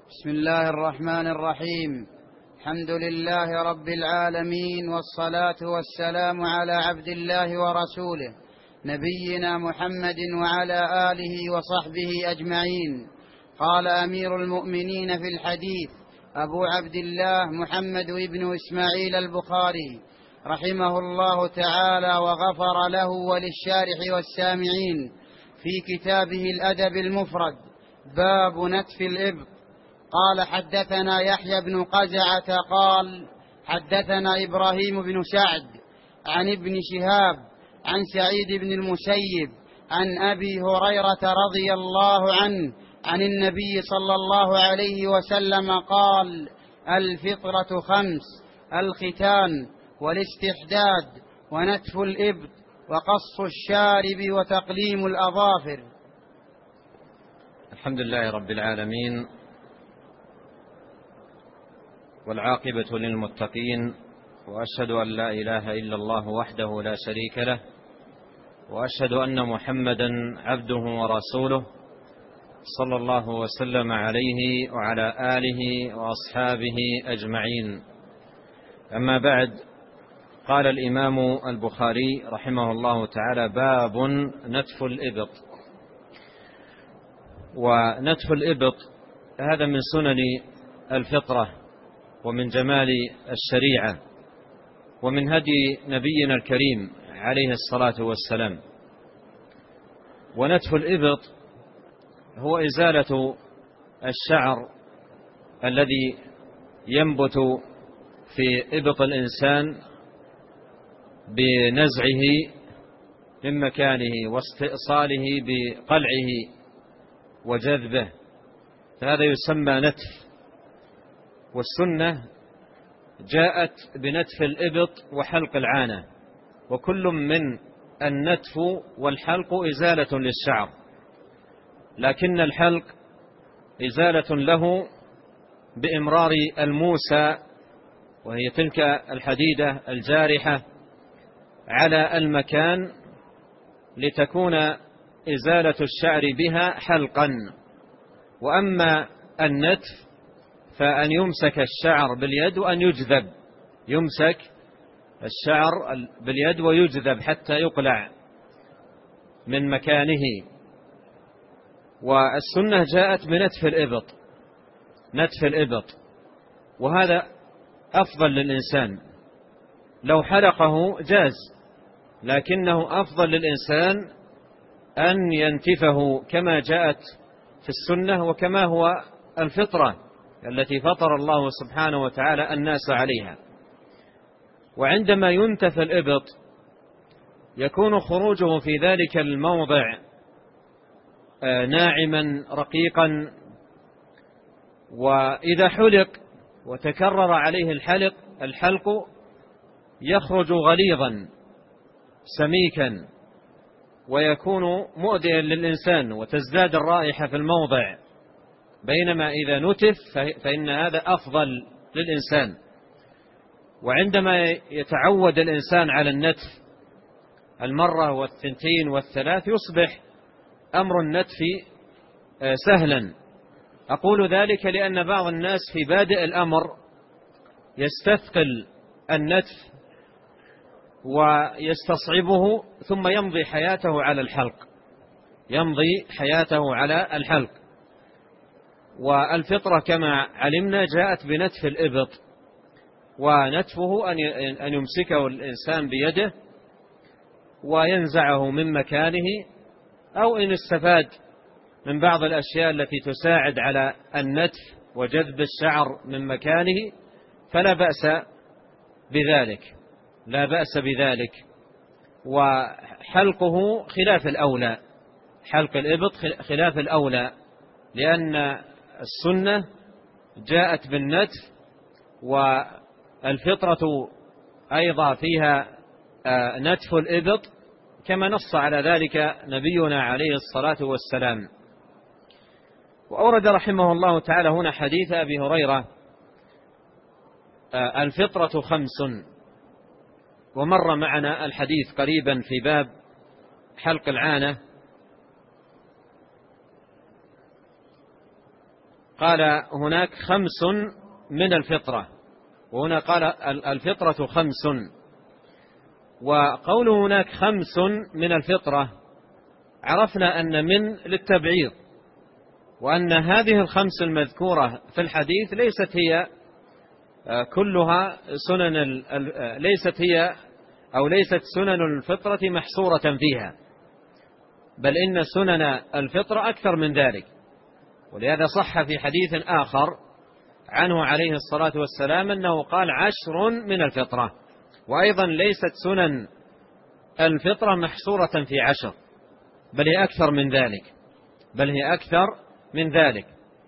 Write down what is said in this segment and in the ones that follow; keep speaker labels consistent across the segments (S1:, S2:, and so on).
S1: بسم الله الرحمن الرحيم. الحمد لله رب العالمين، والصلاة والسلام على عبد الله ورسوله نبينا محمد وعلى آله وصحبه أجمعين. قال أمير المؤمنين في الحديث أبو عبد الله محمد بن إسماعيل البخاري رحمه الله تعالى وغفر له وللشارح والسامعين في كتابه الأدب المفرد باب نتف الإبط. قال حدثنا يحيى بن قزعة قال حدثنا إبراهيم بن سعد عن ابن شهاب عن سعيد بن المسيب عن أبي هريرة رضي الله عنه عن النبي صلى الله عليه وسلم قال: الفطرة 5: الختان والاستحداد ونتف الإبط وقص الشارب وتقليم الأظافر.
S2: الحمد لله رب العالمين، والعاقبة للمتقين، وأشهد أن لا إله إلا الله وحده لا شريك له، وأشهد أن محمدا عبده ورسوله صلى الله وسلم عليه وعلى آله وأصحابه أجمعين. أما بعد، قال الإمام البخاري رحمه الله تعالى: باب نتف الإبط. ونتف الإبط هذا من سنن الفطرة ومن جمال الشريعة ومن هدي نبينا الكريم عليه الصلاة والسلام. ونتف الإبط هو إزالة الشعر الذي ينبت في إبط الإنسان بنزعه من مكانه واستئصاله بقلعه وجذبه، فهذا يسمى نتف. والسنة جاءت بنتف الإبط وحلق العانة، وكل من النتف والحلق إزالة للشعر، لكن الحلق إزالة له بإمرار الموسى، وهي تلك الحديدة الجارحة على المكان لتكون إزالة الشعر بها حلقا. وأما النتف فأن يمسك الشعر باليد وأن يجذب، يمسك الشعر باليد ويجذب حتى يقلع من مكانه. والسنة جاءت بنتف الإبط، نتف الإبط، وهذا أفضل للإنسان. لو حلقه جاز، لكنه أفضل للإنسان أن ينتفه كما جاءت في السنة وكما هو الفطرة التي فطر الله سبحانه وتعالى الناس عليها. وعندما ينتف الإبط يكون خروجه في ذلك الموضع ناعما رقيقا، وإذا حلق وتكرر عليه الحلق يخرج غليظا سميكا ويكون مؤذيا للإنسان وتزداد الرائحة في الموضع، بينما إذا نتف فإن هذا أفضل للإنسان. وعندما يتعود الإنسان على النتف المرة والثنتين والثلاث يصبح أمر النتف سهلا. أقول ذلك لأن بعض الناس في بادئ الأمر يستثقل النتف ويستصعبه ثم يمضي حياته على الحلق، يمضي حياته على الحلق. والفطرة كما علمنا جاءت بنتف الإبط، ونتفه أن يمسكه الإنسان بيده وينزعه من مكانه، أو إن استفاد من بعض الأشياء التي تساعد على النتف وجذب الشعر من مكانه فلا بأس بذلك، لا بأس بذلك. وحلقه خلاف الأولى، حلق الإبط خلاف الأولى، لأن السنة جاءت بالنتف، والفطرة أيضا فيها نتف الإبط كما نص على ذلك نبينا عليه الصلاة والسلام. وأورد رحمه الله تعالى هنا حديث أبي هريرة: الفطرة 5. ومر معنا الحديث قريبا في باب حلق العانة. قال هناك 5 من الفطرة، وهنا قال الفطرة 5. وقوله هناك 5 من الفطرة عرفنا أن من للتبعيض، وأن هذه ال5 المذكورة في الحديث ليست هي كلها سنن، ليست سنن الفطرة محصورة فيها، بل إن سنن الفطرة أكثر من ذلك. ولهذا صح في حديث آخر عنه عليه الصلاة والسلام أنه قال 10 من الفطرة. وأيضا ليست سنن الفطرة محصورة في 10، بل هي أكثر من ذلك.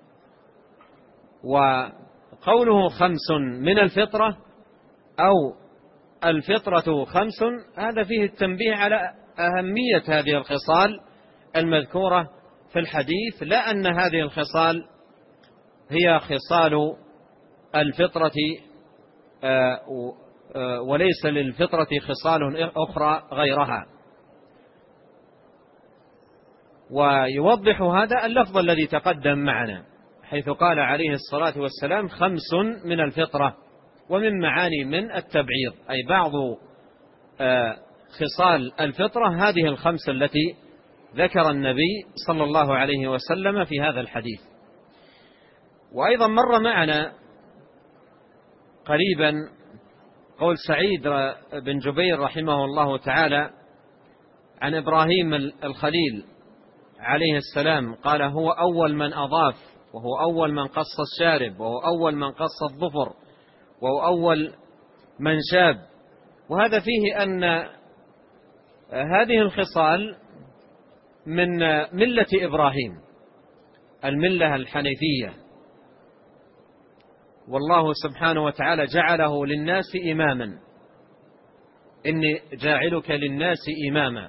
S2: وقوله 5 من الفطرة أو الفطرة 5 هذا فيه التنبيه على أهمية هذه الخصال المذكورة في الحديث، لا أن هذه الخصال هي خصال الفطرة وليس للفطرة خصال أخرى غيرها. ويوضح هذا اللفظ الذي تقدم معنا، حيث قال عليه الصلاة والسلام 5 من الفطرة، ومن معاني من التبعيض، أي بعض خصال الفطرة هذه ال5 التي ذكر النبي صلى الله عليه وسلم في هذا الحديث. وأيضا مر معنا قريبا قول سعيد بن جبير رحمه الله تعالى عن إبراهيم الخليل عليه السلام، قال هو أول من أضاف، وهو أول من قص الشارب، وهو أول من قص الظفر، وهو أول من شاب. وهذا فيه أن هذه الخصال من ملة إبراهيم، الملة الحنيفية، والله سبحانه وتعالى جعله للناس إماما، إني جاعلك للناس إماما.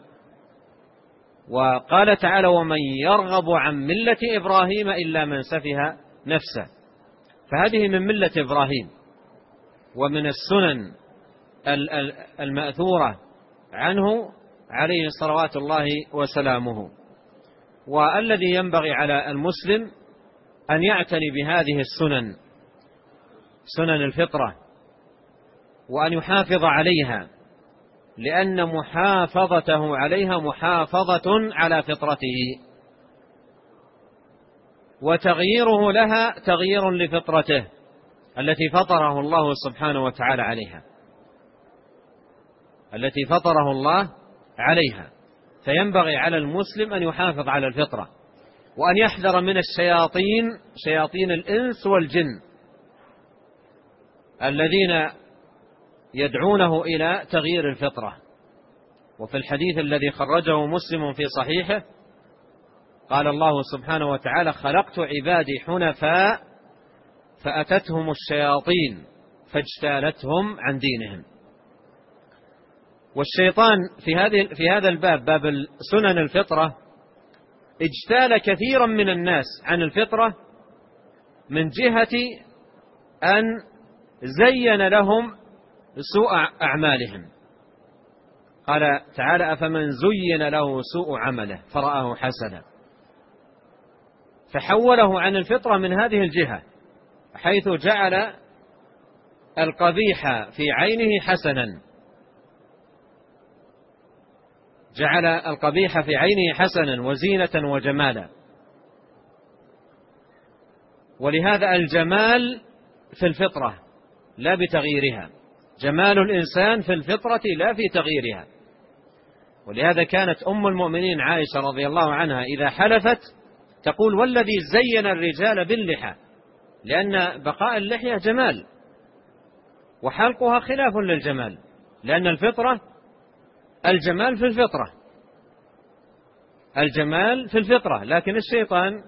S2: وقال تعالى ومن يرغب عن ملة إبراهيم إلا من سفه نفسه، فهذه من ملة إبراهيم، ومن السنن المأثورة عنه عليه صلوات الله وسلامه. والذي ينبغي على المسلم أن يعتني بهذه السنن، سنن الفطرة، وأن يحافظ عليها، لأن محافظته عليها محافظة على فطرته، وتغييره لها تغيير لفطرته التي فطره الله سبحانه وتعالى عليها، التي فطره الله عليها. فينبغي على المسلم أن يحافظ على الفطرة، وأن يحذر من الشياطين، شياطين الإنس والجن، الذين يدعونه إلى تغيير الفطرة. وفي الحديث الذي خرجه مسلم في صحيحه قال الله سبحانه وتعالى خلقت عبادي حنفاء فأتتهم الشياطين فاجتالتهم عن دينهم. والشيطان في هذا الباب، باب سنن الفطرة، اجتال كثيرا من الناس عن الفطرة من جهة أن زين لهم سوء أعمالهم. قال تعالى أفمن زين له سوء عمله فرآه حسنا، فحوله عن الفطرة من هذه الجهة، حيث جعل القبيح في عينه حسنا، جعل القبيح في عينه حسنا وزينة وجمالا. ولهذا الجمال في الفطرة لا بتغييرها، جمال الإنسان في الفطرة لا في تغييرها. ولهذا كانت أم المؤمنين عائشة رضي الله عنها إذا حلفت تقول والذي زين الرجال باللحى، لأن بقاء اللحية جمال، وحلقها خلاف للجمال، لأن الفطرة الجمال في الفطرة، الجمال في الفطرة. لكن الشيطان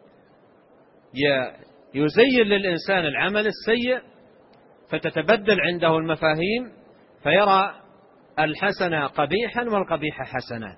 S2: يزين للإنسان العمل السيء فتتبدل عنده المفاهيم، فيرى الحسن قبيحا والقبيح حسنا.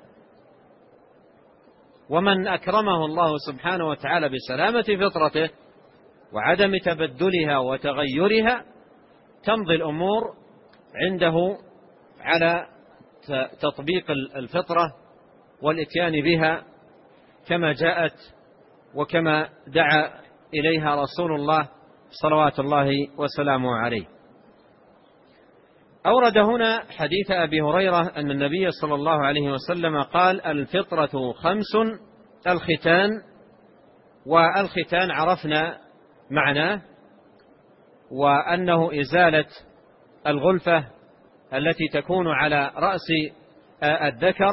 S2: ومن أكرمه الله سبحانه وتعالى بسلامة فطرته وعدم تبدلها وتغيرها، تمضي الأمور عنده على تطبيق الفطرة والإتيان بها كما جاءت وكما دعا إليها رسول الله صلوات الله وسلامه عليه. أورد هنا حديث أبي هريرة أن النبي صلى الله عليه وسلم قال: الفطرة 5: الختان. والختان عرفنا معناه، وأنه إزالة الغلفة التي تكون على رأس الذكر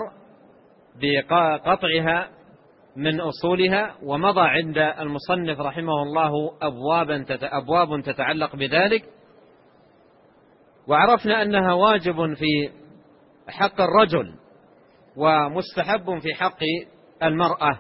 S2: بقطعها من أصولها، ومضى عند المصنف رحمه الله أبواب تتعلق بذلك. وعرفنا أنها واجب في حق الرجل ومستحب في حق المرأة.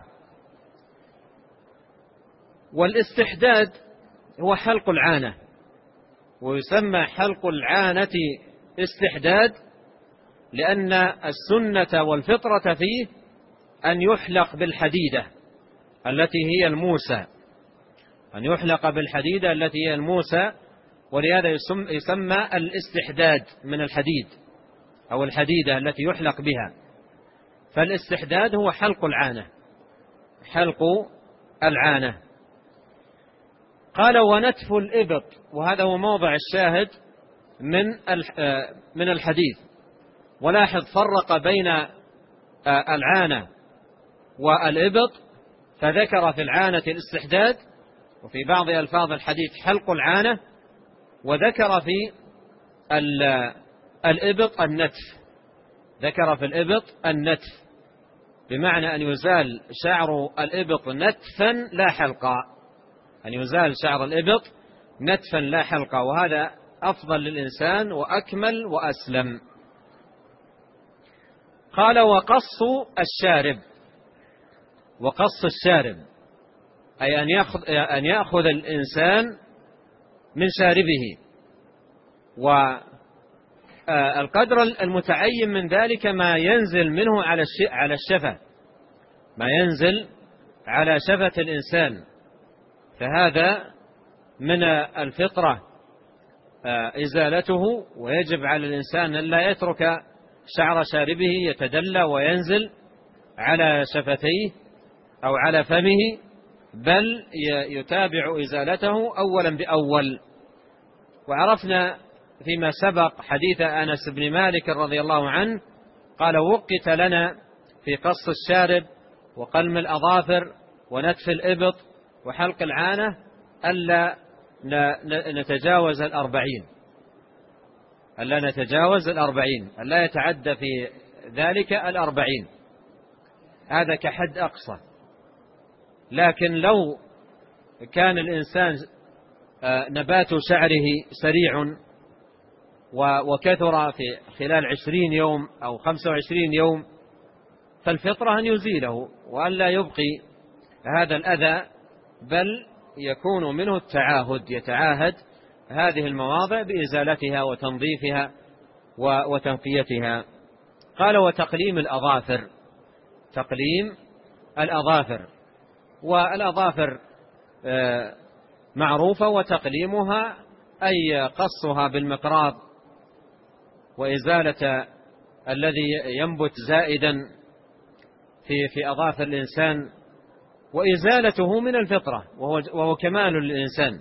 S2: والاستحداد هو حلق العانة، ويسمى حلق العانة استحداد لأن السنة والفطرة فيه أن يحلق بالحديدة التي هي الموسى، أن يحلق بالحديدة التي هي الموسى، ولهذا يسمى الاستحداد من الحديد أو الحديدة التي يحلق بها. فالاستحداد هو حلق العانة، حلق العانة. قال: ونتف الإبط، وهذا هو موضع الشاهد من الحديث. ولاحظ فرق بين العانة والإبط، فذكر في العانة الاستحداد، وفي بعض ألفاظ الحديث حلق العانة، وذكر في الإبط النتف، ذكر في الإبط النتف، بمعنى أن يزال شعر الإبط نتفا لا حلقا، أن يزال شعر الإبط نتفا لا حلقا، وهذا أفضل للإنسان وأكمل وأسلم. قال: وقص الشارب، وقص الشارب أي أن يأخذ الإنسان من شاربه، والقدر المتعين من ذلك ما ينزل منه على الشفة، ما ينزل على شفة الإنسان، فهذا من الفطرة إزالته. ويجب على الإنسان أن لا يترك شعر شاربه يتدلى وينزل على شفتيه أو على فمه، بل يتابع إزالته أولا بأول. وعرفنا فيما سبق حديث أنس بن مالك رضي الله عنه قال: وقت لنا في قص الشارب وقلم الأظافر ونتف الإبط وحلق العانة ألا نتجاوز 40، ألا نتجاوز 40، ألا يتعدى في ذلك 40، هذا كحد أقصى. لكن لو كان الإنسان نبات شعره سريع وكثر في خلال 20 يوم أو 25 يوم، فالفطرة أن يزيله وأن لا يبقي هذا الأذى، بل يكون منه التعاهد، يتعاهد هذه المواضع بإزالتها وتنظيفها وتنقيتها. قال: وتقليم الأظافر، تقليم الأظافر، والأظافر معروفة، وتقليمها أي قصها بالمقراض وإزالة الذي ينبت زائدا في أظافر الإنسان، وإزالته من الفطرة وهو كمال للإنسان،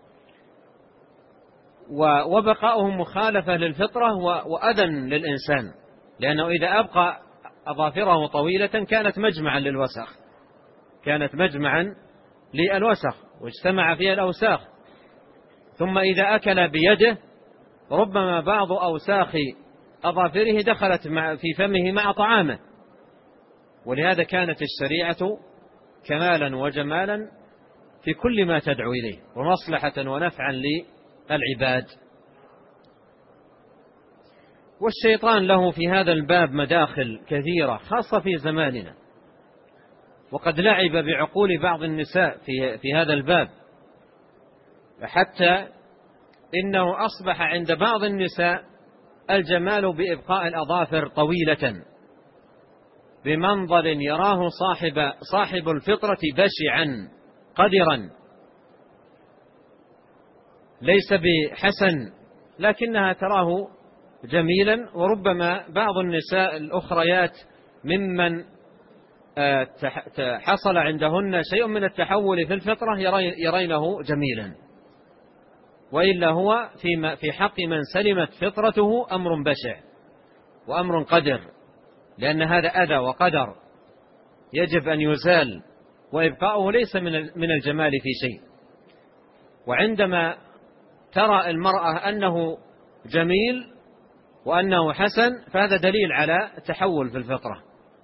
S2: وبقاؤه مخالفة للفطرة وأذى للإنسان، لأنه إذا أبقى أظافره طويلة كانت مجمعا للوسخ، كانت مجمعا للوسخ واجتمع فيها الأوساخ. ثم إذا أكل بيده ربما بعض أوساخ أظافره دخلت في فمه مع طعامه. ولهذا كانت الشريعة كمالا وجمالا في كل ما تدعو إليه، ومصلحة ونفعا للعباد. والشيطان له في هذا الباب مداخل كثيرة خاصة في زماننا، وقد لعب بعقول بعض النساء في هذا الباب، حتى إنه أصبح عند بعض النساء الجمال بإبقاء الأظافر طويلة بمنظر يراه صاحب الفطرة بشعا قذرا، ليس بحسن، لكنها تراه جميلا. وربما بعض النساء الأخريات ممن حصل عندهن شيء من التحول في الفطرة يرينه جميلا، وإلا هو في حق من سلمت فطرته أمر بشع وأمر قدر، لأن هذا أذى وقدر يجب أن يزال، وإبقاؤه ليس من الجمال في شيء. وعندما ترى المرأة أنه جميل وأنه حسن فهذا دليل على تحول في الفطرة،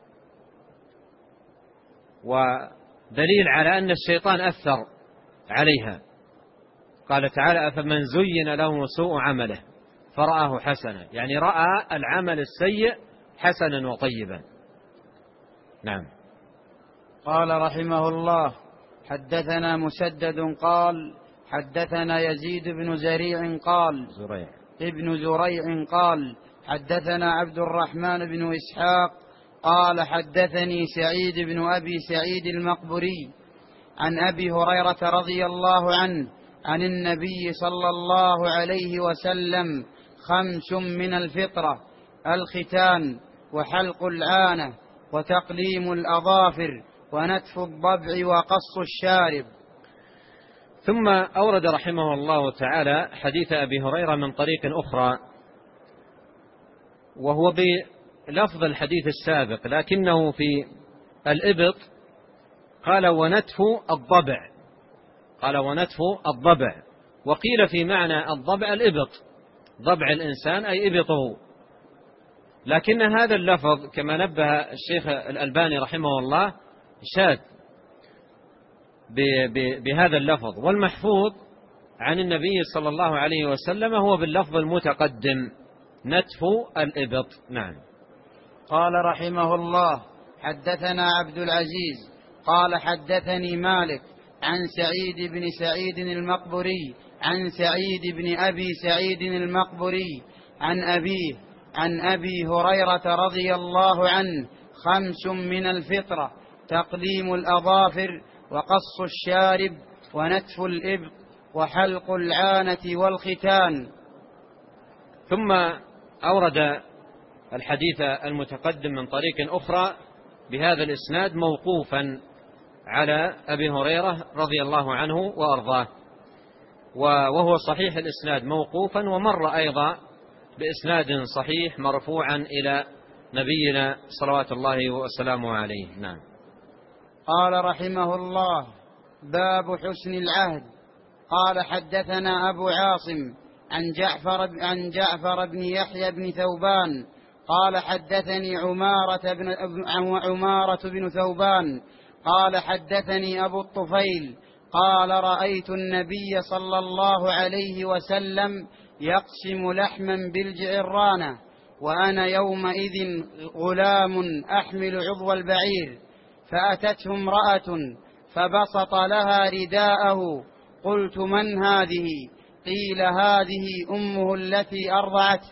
S2: ودليل على أن الشيطان أثر عليها. قال تعالى: أفمن زين له سوء عمله فرآه حسنا، يعني رأى العمل السيء حسنا وطيبا. نعم.
S1: قال رحمه الله: حدثنا مسدد قال حدثنا يزيد بن زريع قال ابن زريع قال حدثنا عبد الرحمن بن إسحاق قال حدثني سعيد بن أبي سعيد المقبري عن أبي هريرة رضي الله عنه عن النبي صلى الله عليه وسلم: 5 من الفطرة: الختان، وحلق العانة، وتقليم الأظافر، ونتف الضبع، وقص الشارب.
S2: ثم أورد رحمه الله تعالى حديث أبي هريرة من طريق أخرى، وهو بلفظ الحديث السابق، لكنه في الإبط قال: ونتف الضبع. قال: ونتف الضبع. وقيل في معنى الضبع الإبط، ضبع الإنسان أي إبطه، لكن هذا اللفظ كما نبه الشيخ الألباني رحمه الله شاذ بهذا اللفظ، والمحفوظ عن النبي صلى الله عليه وسلم هو باللفظ المتقدم: نتف الإبط. نعم.
S1: قال رحمه الله: حدثنا عبد العزيز قال حدثني مالك عن سعيد بن سعيد المقبري عن سعيد بن أبي سعيد المقبري عن أبيه عن أبي هريرة رضي الله عنه: 5 من الفطرة: تقليم الأظافر، وقص الشارب، ونتف الإبط، وحلق العانة، والختان.
S2: ثم أورد الحديث المتقدم من طريق أخرى بهذا الإسناد موقوفا على أبي هريرة رضي الله عنه وأرضاه، وهو صحيح الإسناد موقوفا، ومر أيضا بإسناد صحيح مرفوعا إلى نبينا صلوات الله وسلامه عليه. نعم.
S1: قال رحمه الله: باب حسن العهد. قال حدثنا أبو عاصم عن جعفر بن يحيى بن ثوبان قال حدثني عمارة بن ثوبان قال حدثني أبو الطفيل قال: رأيت النبي صلى الله عليه وسلم يقسم لحما بالجعرانة، وأنا يومئذ غلام أحمل عضو البعير، فأتته امرأة فبسط لها رداءه، قلت: من هذه؟ قيل: هذه أمه التي أرضعته.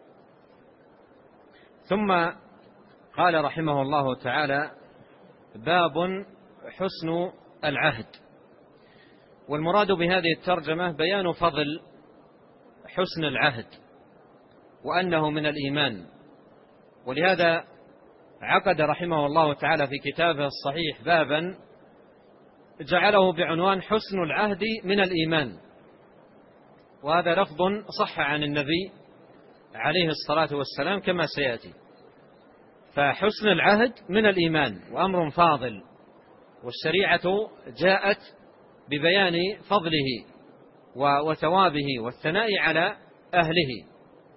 S2: ثم قال رحمه الله تعالى: باب حسن العهد. والمراد بهذه الترجمة بيان فضل حسن العهد وأنه من الإيمان، ولهذا عقد رحمه الله تعالى في كتابه الصحيح بابا جعله بعنوان حسن العهد من الإيمان، وهذا لفظ صح عن النبي عليه الصلاة والسلام كما سيأتي. فحسن العهد من الإيمان وأمر فاضل، والشريعة جاءت ببيان فضله وثوابه والثناء على أهله.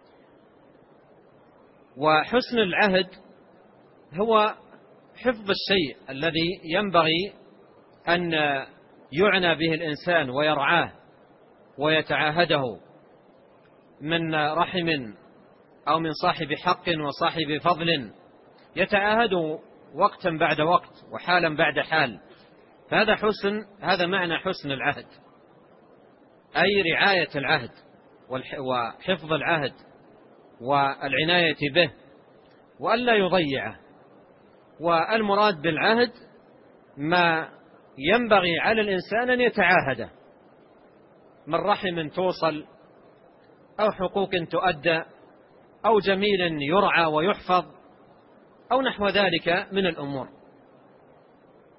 S2: وحسن العهد هو حفظ الشيء الذي ينبغي أن يعنى به الإنسان ويرعاه ويتعاهده من رحم أو من صاحب حق وصاحب فضل، يتعاهده وقتا بعد وقت وحالا بعد حال. هذا معنى حسن العهد، أي رعاية العهد وحفظ العهد والعناية به وألا يضيعه. والمراد بالعهد ما ينبغي على الإنسان أن يتعاهده من رحم توصل، أو حقوق تؤدى، أو جميل يرعى ويحفظ، أو نحو ذلك من الأمور.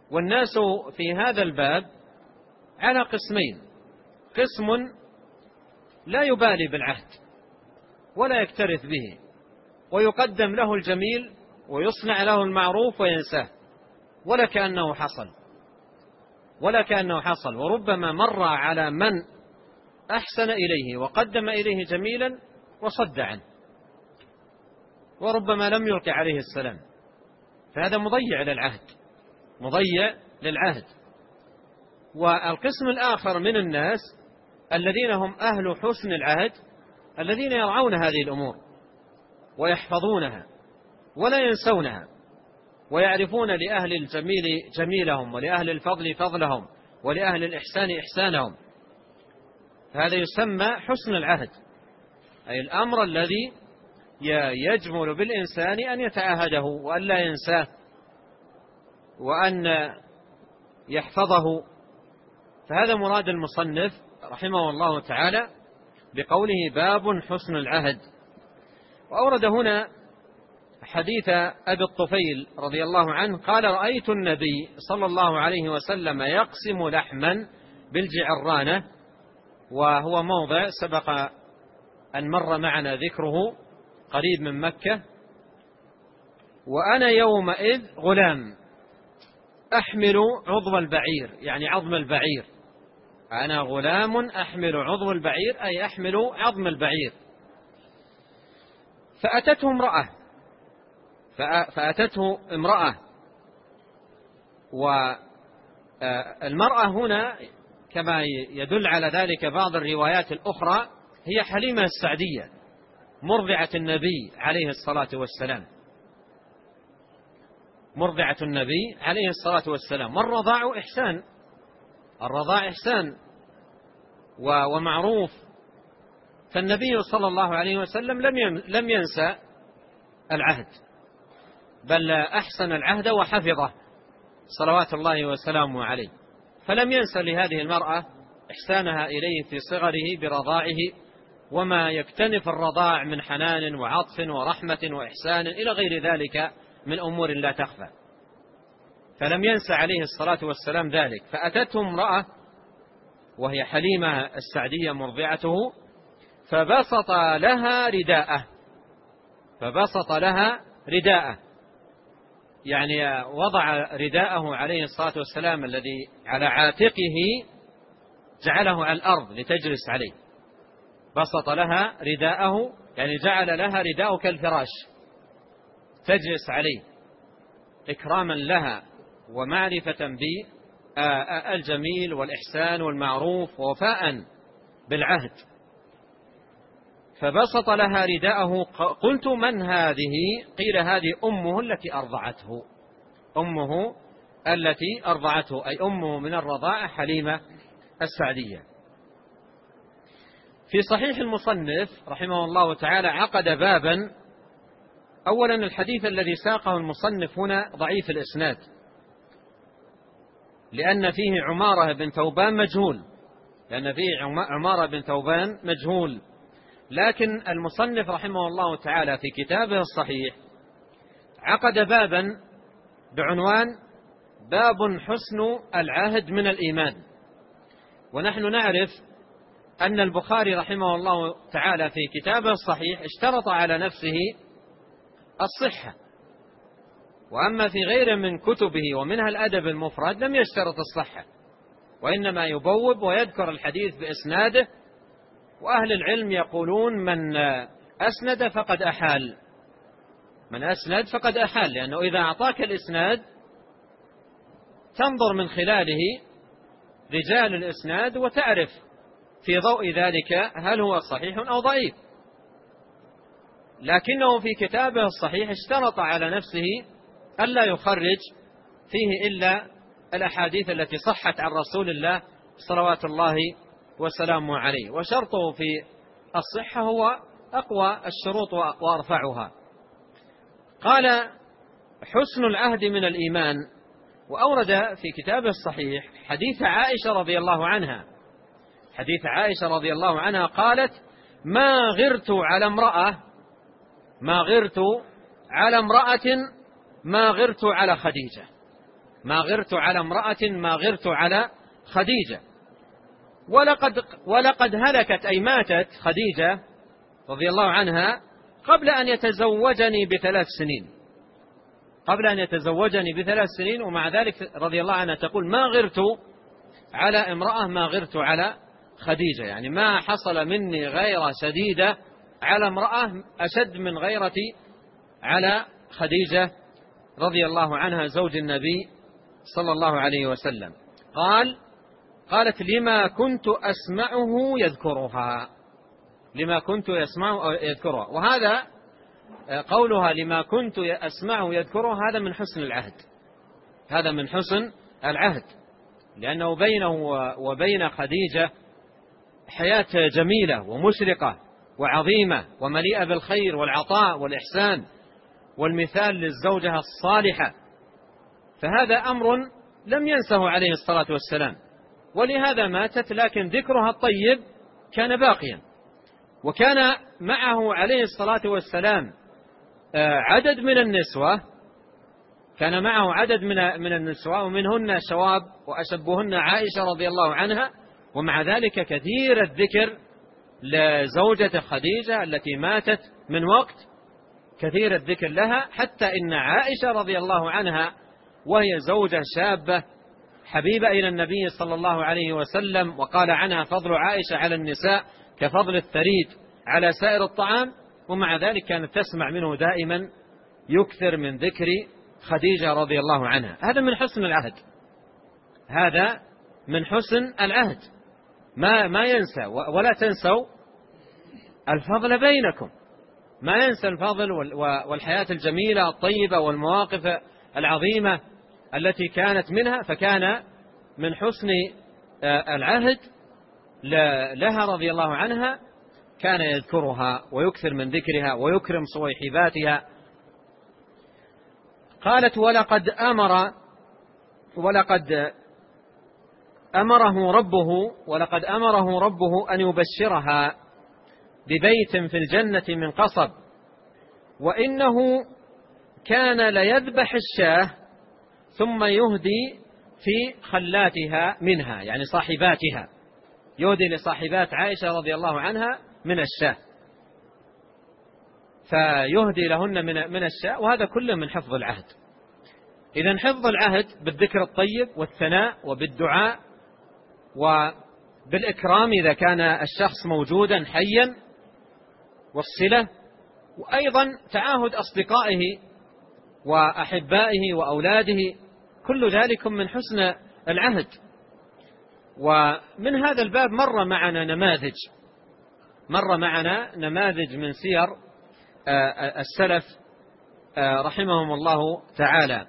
S2: والناس في هذا الباب على قسمين: قسم لا يبالي بالعهد ولا يكترث به، ويقدم له الجميل ويصنع له المعروف وينساه ولا كأنه حصل، وربما مر على من أحسن إليه وقدم إليه جميلا وصد عنه، وربما لم يلقي عليه السلام، فهذا مضيع للعهد. والقسم الآخر من الناس الذين هم أهل حسن العهد، الذين يرعون هذه الأمور ويحفظونها ولا ينسونها، ويعرفون لأهل الجميل جميلهم، ولأهل الفضل فضلهم، ولأهل الإحسان إحسانهم. هذا يسمى حسن العهد، أي الأمر الذي يجمل بالإنسان أن يتعاهده وأن لا ينساه وأن يحفظه. فهذا مراد المصنف رحمه الله تعالى بقوله باب حسن العهد. وأورد هنا حديث أبي الطفيل رضي الله عنه قال: رأيت النبي صلى الله عليه وسلم يقسم لحما بالجعرانة، وهو موضع سبق أن مر معنا ذكره قريب من مكة: وأنا يومئذ غلام أحمل عضو البعير، يعني عظم البعير. أنا غلام أحمل عضو البعير، أي أحمل عظم البعير. فأتته امرأة، والمرأة هنا كما يدل على ذلك بعض الروايات الأخرى هي حليمة السعدية مرضعة النبي عليه الصلاة والسلام. والرضاع إحسان ومعروف. فالنبي صلى الله عليه وسلم لم ينسى العهد، بل أحسن العهد وحفظه صلوات الله وسلامه عليه، فلم ينسى لهذه المرأة إحسانها إليه في صغره برضاعه، وما يكتنف الرضاع من حنان وعطف ورحمة وإحسان إلى غير ذلك من أمور لا تخفى، فلم ينسى عليه الصلاة والسلام ذلك. فأتته امرأة وهي حليمة السعدية مرضعته، فبسط لها رداءه، يعني وضع رداءه عليه الصلاة والسلام الذي على عاتقه جعله على الأرض لتجلس عليه. بسط لها رداءه يعني جعل لها رداء كالفراش تجلس عليه، إكراما لها ومعرفة بالجميل والإحسان والمعروف ووفاء بالعهد. فبسط لها رداءه. قلت: من هذه؟ قيل: هذه أمه التي أرضعته، أي أمه من الرضاعة حليمة السعدية. في صحيح المصنف رحمه الله تعالى عقد بابا. أولا، الحديث الذي ساقه المصنف هنا ضعيف الإسناد، لأن فيه عمارة بن ثوبان مجهول، لكن المصنف رحمه الله تعالى في كتابه الصحيح عقد بابا بعنوان باب حسن العهد من الإيمان. ونحن نعرف أن البخاري رحمه الله تعالى في كتابه الصحيح اشترط على نفسه الصحة، وأما في غيره من كتبه ومنها الأدب المفرد لم يشترط الصحة، وإنما يبوب ويذكر الحديث بإسناده. وأهل العلم يقولون من أسند فقد أحال، لأنه إذا أعطاك الإسناد تنظر من خلاله رجال الإسناد وتعرف في ضوء ذلك هل هو صحيح أو ضعيف. لكنه في كتابه الصحيح اشترط على نفسه ألا يخرج فيه إلا الأحاديث التي صحت عن رسول الله صلوات الله وسلامه عليه، وشرطه في الصحة هو أقوى الشروط وأرفعها. قال: حسن العهد من الإيمان. وأورد في كتابه الصحيح حديث عائشة رضي الله عنها قالت: ما غرت على امرأة ما غرت على خديجة. ما غرت على امرأة ما غرت على خديجة. ولقد هلكت أي ماتت خديجة رضي الله عنها قبل أن يتزوجني ب3 سنين، قبل أن يتزوجني ب3 سنين، ومع ذلك رضي الله عنها تقول ما غرت على امرأة ما غرت على خديجة، يعني ما حصل مني غيرة شديدة على امرأة أشد من غيرتي على خديجة رضي الله عنها زوج النبي صلى الله عليه وسلم. قالت لما كنت أسمعه يذكرها، لما كنت أسمعه يذكرها. وهذا قولها لما كنت أسمعه يذكرها هذا من حسن العهد، هذا من حسن العهد، لأنه بينه وبين خديجة حياة جميلة ومشرقة وعظيمة ومليئة بالخير والعطاء والإحسان والمثال للزوجة الصالحة، فهذا أمر لم ينسه عليه الصلاة والسلام، ولهذا ماتت، لكن ذكرها الطيب كان باقيا. وكان معه عليه الصلاة والسلام عدد من النسوة، كان معه عدد من النسوة، ومنهن شواب وأشبهن عائشة رضي الله عنها، ومع ذلك كثير الذكر لزوجة خديجة التي ماتت من وقت، كثير الذكر لها، حتى إن عائشة رضي الله عنها وهي زوجة شابة حبيبة إلى النبي صلى الله عليه وسلم، وقال عنها فضل عائشة على النساء كفضل الثريد على سائر الطعام، ومع ذلك كانت تسمع منه دائما يكثر من ذكر خديجة رضي الله عنها. هذا من حسن العهد، هذا من حسن العهد، ما ينسى. ولا تنسوا الفضل بينكم، ما ينسى الفضل والحياة الجميلة الطيبة والمواقف العظيمة التي كانت منها. فكان من حسن العهد لها رضي الله عنها كان يذكرها ويكثر من ذكرها ويكرم صويحباتها. قالت ولقد أمره ربه أن يبشرها ببيت في الجنة من قصب، وإنه كان ليذبح الشاة ثم يهدي في خلاتها منها، يعني صاحباتها، يهدي لصاحبات عائشة رضي الله عنها من الشاة، فيهدي لهن من الشاة، وهذا كله من حفظ العهد. إذن حفظ العهد بالذكر الطيب والثناء وبالدعاء وبالإكرام إذا كان الشخص موجودا حيا، والصلة، وأيضا تعاهد أصدقائه وأحبائه وأولاده، كل ذلك من حسن العهد. ومن هذا الباب مر معنا نماذج من سير السلف رحمهم الله تعالى.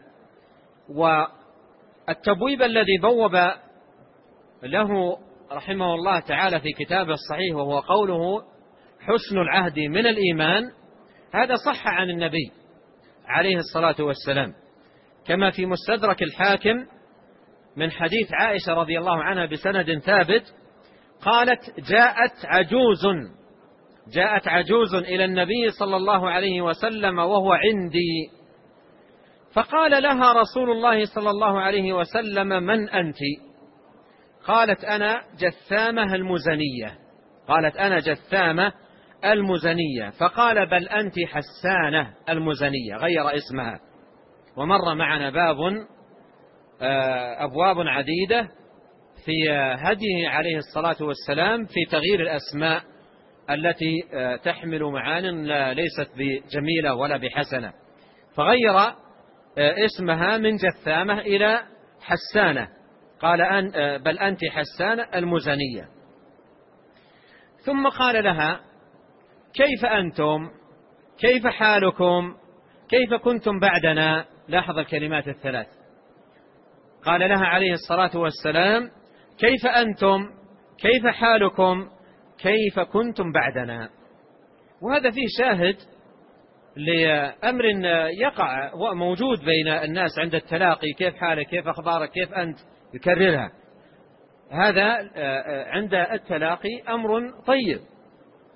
S2: والتبويب الذي بوب له رحمه الله تعالى في كتابه الصحيح وهو قوله حسن العهد من الإيمان، هذا صح عن النبي عليه الصلاة والسلام، كما في مستدرك الحاكم من حديث عائشة رضي الله عنها بسند ثابت قالت جاءت عجوز إلى النبي صلى الله عليه وسلم وهو عندي، فقال لها رسول الله صلى الله عليه وسلم من أنت؟ قالت أنا جثامة المزنية. فقال بل أنت حسانة المزنية، غير اسمها. ومر معنا أبواب عديدة في هديه عليه الصلاة والسلام في تغيير الأسماء التي تحمل معان ليست بجميلة ولا بحسنة، فغير اسمها من جثامة إلى حسانة، قال بل أنت حسانة المزنية. ثم قال لها كيف أنتم؟ كيف حالكم؟ كيف كنتم بعدنا؟ لاحظ الكلمات الثلاث، قال لها عليه الصلاة والسلام كيف أنتم؟ كيف حالكم؟ كيف كنتم بعدنا؟ وهذا فيه شاهد لأمر يقع موجود بين الناس عند التلاقي، كيف حالك؟ كيف أخبارك؟ كيف أنت؟ يكررها. هذا عند التلاقي أمر طيب،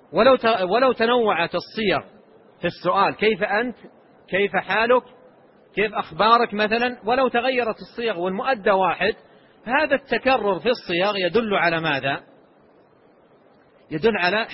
S2: ولو تنوعت الصيغ في السؤال كيف أنت؟ كيف حالك؟ كيف أخبارك مثلا، ولو تغيرت الصيغ والمؤدى واحد. هذا التكرر في الصيغ يدل على ماذا؟ يدل على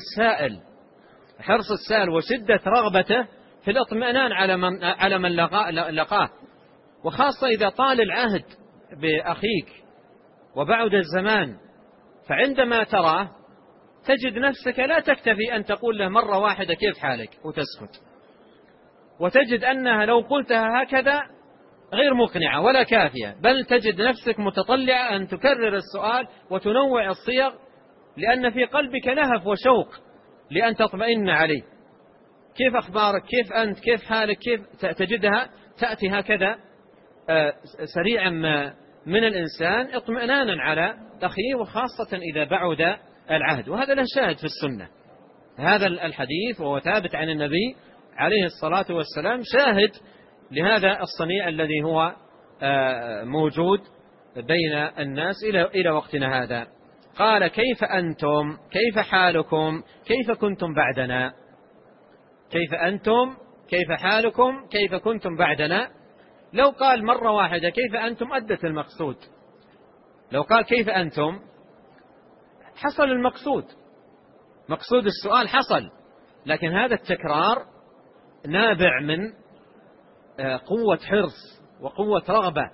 S2: حرص السائل وشدة رغبته في الاطمئنان على من لقاه، وخاصة إذا طال العهد بأخيك وبعد الزمان، فعندما تراه تجد نفسك لا تكتفي أن تقول له مرة واحدة كيف حالك وتسكت، وتجد أنها لو قلتها هكذا غير مقنعة ولا كافية، بل تجد نفسك متطلعة أن تكرر السؤال وتنوع الصيغ، لأن في قلبك لهف وشوق لأن تطمئن عليه. كيف أخبارك، كيف أنت، كيف حالك، كيف تجدها تأتي هكذا سريعا من الإنسان اطمئنانا على أخيه، وخاصة إذا بعد العهد. وهذا له شاهد في السنة، هذا الحديث وهو ثابت عن النبي عليه الصلاة والسلام شاهد لهذا الصنيع الذي هو موجود بين الناس إلى وقتنا هذا. قال كيف أنتم، كيف حالكم، كيف كنتم بعدنا. كيف أنتم، كيف حالكم، كيف كنتم بعدنا. لو قال مرة واحدة كيف أنتم أدت المقصود، لو قال كيف أنتم حصل المقصود، مقصود السؤال حصل، لكن هذا التكرار نابع من قوة حرص وقوة رغبة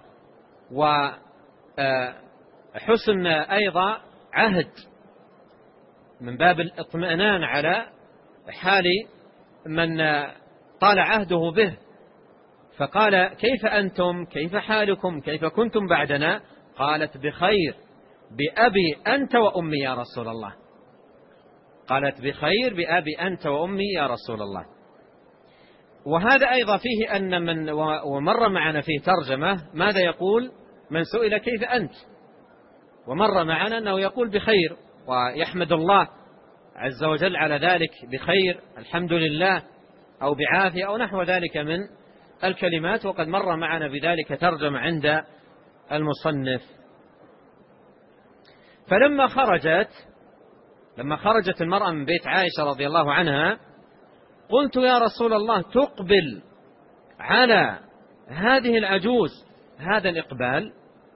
S2: وحسن أيضا عهد، من باب الاطمئنان على حال من طال عهده به. فقال كيف أنتم، كيف حالكم، كيف كنتم بعدنا. قالت بخير بأبي أنت وأمي يا رسول الله. قالت بخير بأبي أنت وأمي يا رسول الله. وهذا أيضا فيه أن من ومر معنا فيه ترجمة ماذا يقول من سئل كيف أنت، ومر معنا أنه يقول بخير ويحمد الله عز وجل على ذلك، بخير الحمد لله أو بعافية أو نحو ذلك من الكلمات، وقد مر معنا بذلك ترجمة عند المصنف. فلما خرجت المرأة من بيت عائشة رضي الله عنها قلت يا رسول الله تقبل على هذه العجوز هذا الإقبال،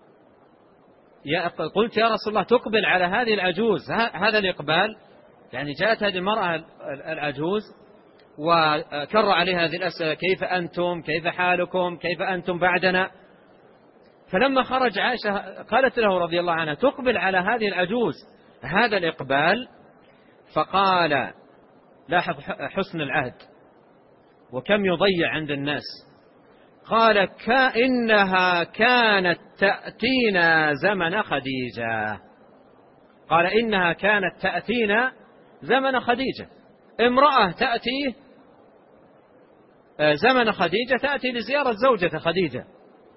S2: قلت يا رسول الله تقبل على هذه العجوز هذا الإقبال، يعني جاءت هذه المرأة العجوز وكر عليها هذه الأسئلة كيف أنتم، كيف حالكم، كيف أنتم بعدنا. فلما خرج عائشة قالت له رضي الله عنها تقبل على هذه العجوز هذا الإقبال. فقال لاحظ حسن العهد وكم يضيع عند الناس. قال إنها كانت تأتينا زمن خديجة. قال إنها كانت تأتينا زمن خديجة، امرأة تأتي زمن خديجة، تأتي لزيارة زوجة خديجة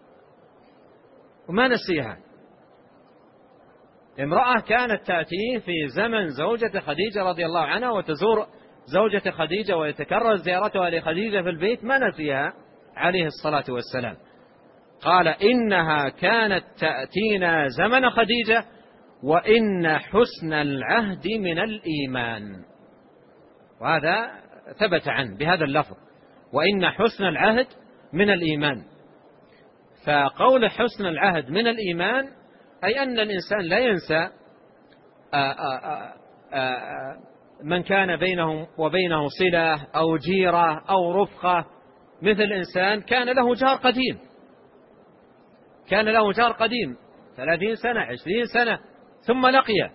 S2: وما نسيها. امرأة كانت تأتي في زمن زوجة خديجة رضي الله عنها وتزور زوجة خديجة ويتكرر زيارتها لخديجة في البيت، ما نسيها عليه الصلاة والسلام. قال إنها كانت تأتينا زمن خديجة وإن حسن العهد من الإيمان. وهذا ثبت عنه بهذا اللفظ، وإن حسن العهد من الإيمان. فقول حسن العهد من الإيمان أي أن الإنسان لا ينسى من كان بينه وبينه صلة أو جيرة أو رفقة، مثل إنسان كان له جار قديم 30 سنة 20 سنة ثم لقيه.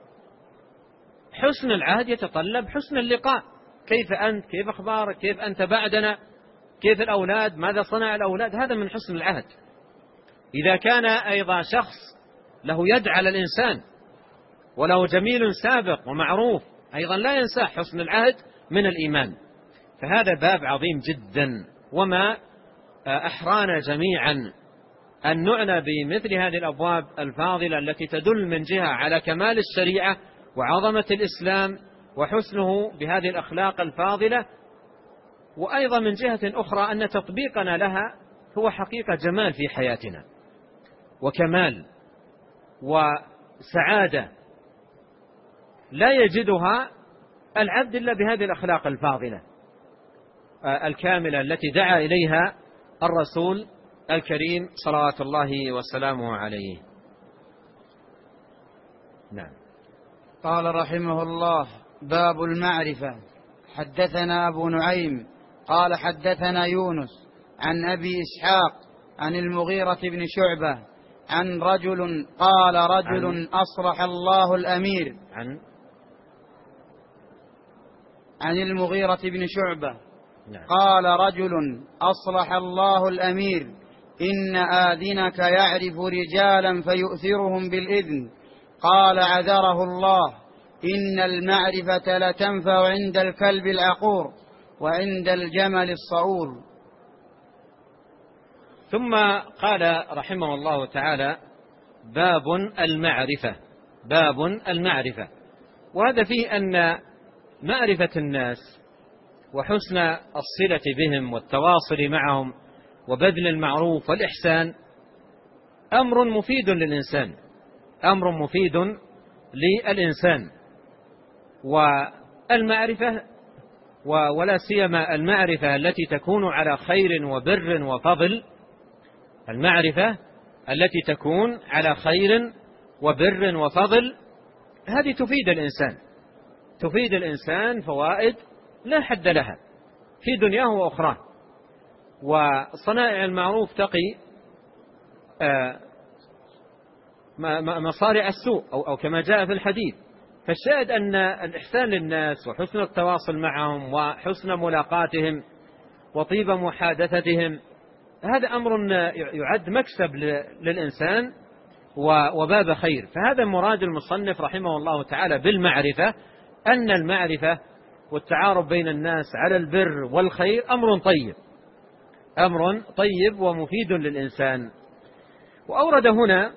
S2: حسن العهد يتطلب حسن اللقاء. كيف أنت، كيف أخبارك، كيف أنت بعدنا، كيف الأولاد، ماذا صنع الأولاد، هذا من حسن العهد. إذا كان أيضا شخص له يد على الإنسان وله جميل سابق ومعروف أيضا لا ينسى، حسن العهد من الإيمان. فهذا باب عظيم جدا، وما أحرانا جميعا أن نعنى بمثل هذه الأبواب الفاضلة التي تدل من جهة على كمال الشريعة وعظمة الإسلام وحسنه بهذه الأخلاق الفاضلة، وأيضا من جهة أخرى أن تطبيقنا لها هو حقيقة جمال في حياتنا وكمال وسعادة لا يجدها العبد إلا بهذه الأخلاق الفاضلة الكاملة التي دعا إليها الرسول الكريم صلوات الله وسلامه عليه. نعم.
S1: قال رحمه الله: باب المعرفة. حدثنا أبو نعيم قال حدثنا يونس عن أبي إسحاق عن المغيرة بن شعبة عن رجل قال رجل أصلح الله الأمير عن المغيرة بن شعبة قال رجل أصلح الله الأمير إن آذنك يعرف رجالا فيؤثرهم بالإذن قال عذره الله إن المعرفة لتنفع عند الكلب العقور وعند الجمل الصؤول.
S2: ثم قال رحمه الله تعالى: باب المعرفة. باب المعرفة، وهذا فيه أن معرفة الناس وحسن الصلة بهم والتواصل معهم وبذل المعروف والإحسان أمر مفيد للإنسان، أمر مفيد للإنسان. والمعرفة ولا سيما المعرفة التي تكون على خير وبر وفضل، المعرفة التي تكون على خير وبر وفضل هذه تفيد الإنسان فوائد لا حد لها في دنياه وأخراه. وصنائع المعروف تقي مصارع السوء أو كما جاء في الحديث. فالشاهد أن الإحسان للناس وحسن التواصل معهم وحسن ملاقاتهم وطيب محادثتهم هذا أمر يعد مكسب للإنسان وباب خير. فهذا مراد المصنف رحمه الله تعالى بالمعرفة، أن المعرفة والتعارف بين الناس على البر والخير أمر طيب ومفيد للإنسان. وأورد هنا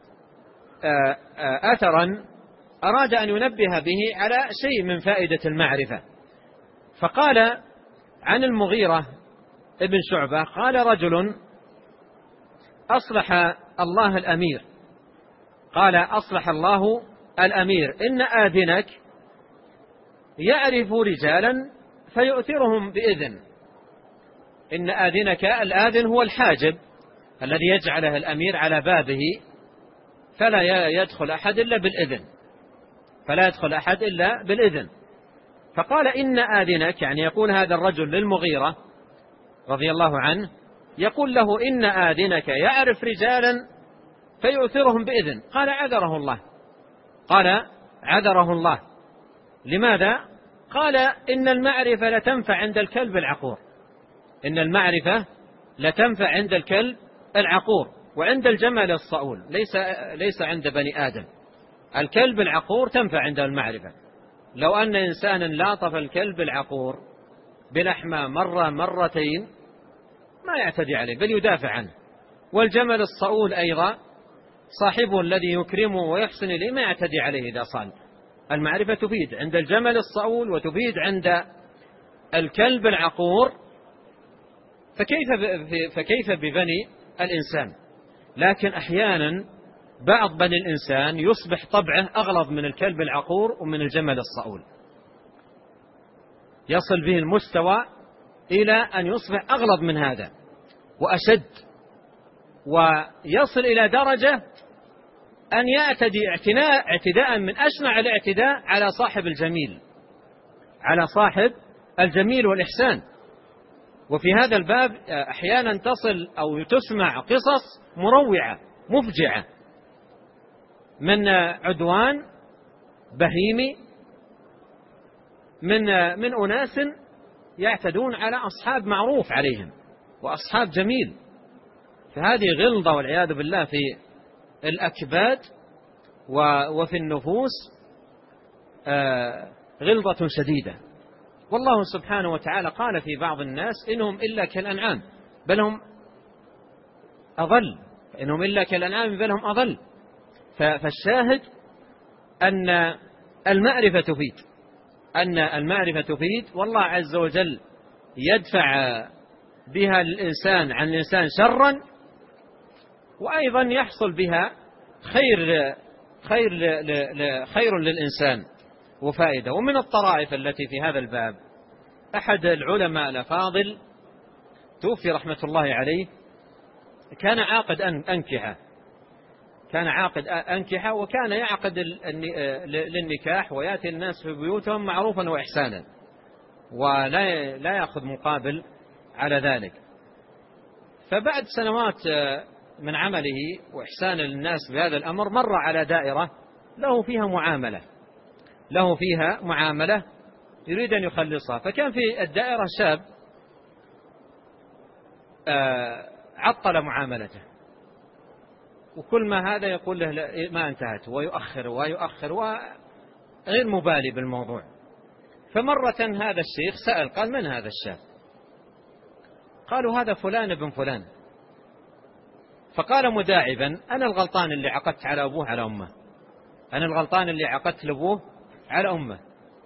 S2: أثرا أراد أن ينبه به على شيء من فائدة المعرفة. فقال عن المغيرة ابن شعبة قال رجل أصلح الله الأمير، قال أصلح الله الأمير إن آذنك يعرف رجالا فيؤثرهم بإذن. إن آذنك، الآذن هو الحاجب الذي يجعله الأمير على بابه فلا يدخل أحد إلا بالإذن. فقال إن آذنك، يعني يقول هذا الرجل للمغيرة رضي الله عنه، يقول له إن آذنك يعرف رجالا فيؤثرهم بإذن. قال عذره الله. لماذا؟ قال إن المعرفة لتنفع عند الكلب العقور. إن المعرفة لتنفع عند الكلب العقور وعند الجمل الصؤول، ليس عند بني آدم. الكلب العقور تنفع عند المعرفة. لو أن إنسانا لاطف الكلب العقور بلحمة مرتين ما يعتدي عليه بل يدافع عنه. والجمل الصؤول أيضا صاحبه الذي يكرمه ويحسن إليه ما يعتدي عليه إذا صال. المعرفة تفيد عند الجمل الصؤول وتفيد عند الكلب العقور، فكيف ببني الإنسان؟ لكن أحيانا بعض بني الإنسان يصبح طبعه أغلظ من الكلب العقور ومن الجمل الصؤول، يصل به المستوى إلى أن يصبح أغلظ من هذا وأشد، ويصل إلى درجة أن يعتدي اعتداء من أشنع الاعتداء على صاحب الجميل والإحسان. وفي هذا الباب أحيانا تصل أو تسمع قصص مروعة مفجعة من عدوان بهيمي من أناس يعتدون على أصحاب معروف عليهم وأصحاب جميل. فهذه غلظة والعياذ بالله في الأكباد وفي النفوس، غلظة شديدة. والله سبحانه وتعالى قال في بعض الناس إنهم إلا كالأنعام بل هم أضل. فالشاهد أن المعرفة تفيد، والله عز وجل يدفع بها الإنسان عن الإنسان شرا، وأيضا يحصل بها خير للإنسان وفائدة. ومن الطرائف التي في هذا الباب أحد العلماء الأفاضل توفي رحمة الله عليه كان عاقد أنكحة، وكان يعقد للنكاح ويأتي الناس في بيوتهم معروفا وإحسانا، ولا يأخذ مقابل على ذلك. فبعد سنوات من عمله وإحسان الناس بهذا الأمر مر على دائرة له فيها معاملة يريد أن يخلصها. فكان في الدائرة شاب عطل معاملته، وكل ما هذا يقول له ما انتهت، ويؤخر وغير مبالي بالموضوع. فمرة هذا الشيخ سأل، قال: من هذا الشاب؟ قالوا: هذا فلان ابن فلان. فقال مداعبا: أنا الغلطان اللي عقدت على أبوه على أمه، أنا الغلطان اللي عقدت لأبوه على أمه.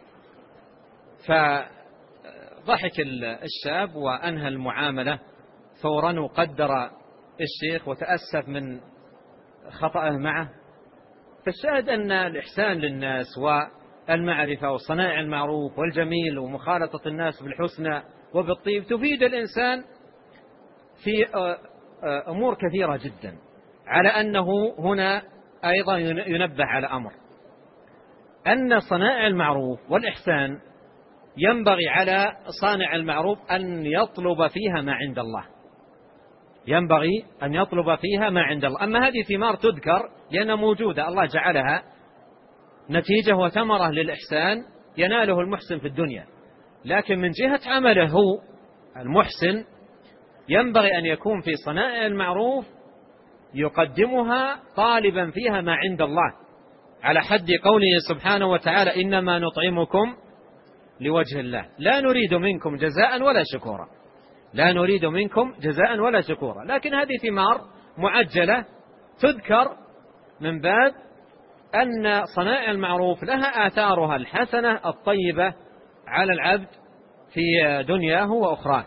S2: فضحك الشاب وأنهى المعاملة فورا، وقدر الشيخ وتأسف من خطأه معه. فالشاهد أن الإحسان للناس والمعرفة وصنائع المعروف والجميل ومخالطة الناس بالحسنى وبالطيب تفيد الإنسان في أمور كثيرة جدا، على أنه هنا أيضا ينبه على أمر، أن صنائع المعروف والإحسان ينبغي على صانع المعروف أن يطلب فيها ما عند الله، ينبغي أن يطلب فيها ما عند الله. أما هذه ثمار تذكر لأنها موجودة، الله جعلها نتيجة وثمرة للإحسان يناله المحسن في الدنيا، لكن من جهة عمله هو المحسن ينبغي أن يكون في صنائع المعروف يقدمها طالبا فيها ما عند الله، على حد قوله سبحانه وتعالى: إنما نطعمكم لوجه الله لا نريد منكم جزاء ولا شكورا، لا نريد منكم جزاء ولا شكورا. لكن هذه ثمار معجلة تذكر من باب أن صنائع المعروف لها آثارها الحسنة الطيبة على العبد في دنياه وأخراه.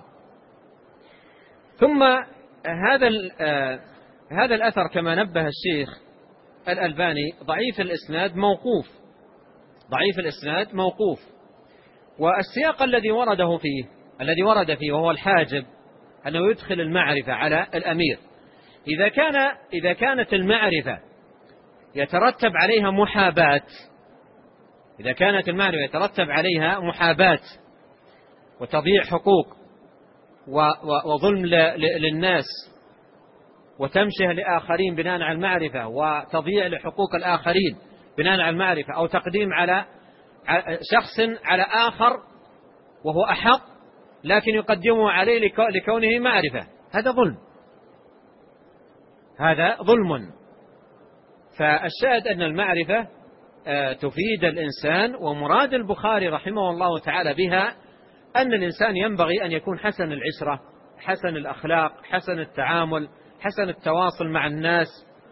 S2: ثم هذا الأثر كما نبه الشيخ الألباني ضعيف الإسناد موقوف، والسياق الذي ورد فيه وهو الحاجب أنه يدخل المعرفة على الأمير. إذا كانت المعرفة يترتب عليها محاباة وتضييع حقوق وظلم للناس وتمشيه لآخرين بناء على المعرفة، وتضييع لحقوق الآخرين بناء على المعرفة، أو تقديم على شخص على آخر وهو أحق لكن يقدمه عليه لكونه معرفة، هذا ظلم. فالشاهد أن المعرفة تفيد الإنسان، ومراد البخاري رحمه الله تعالى بها أن الإنسان ينبغي أن يكون حسن العشرة، حسن الأخلاق، حسن التعامل، حسن التواصل مع الناس،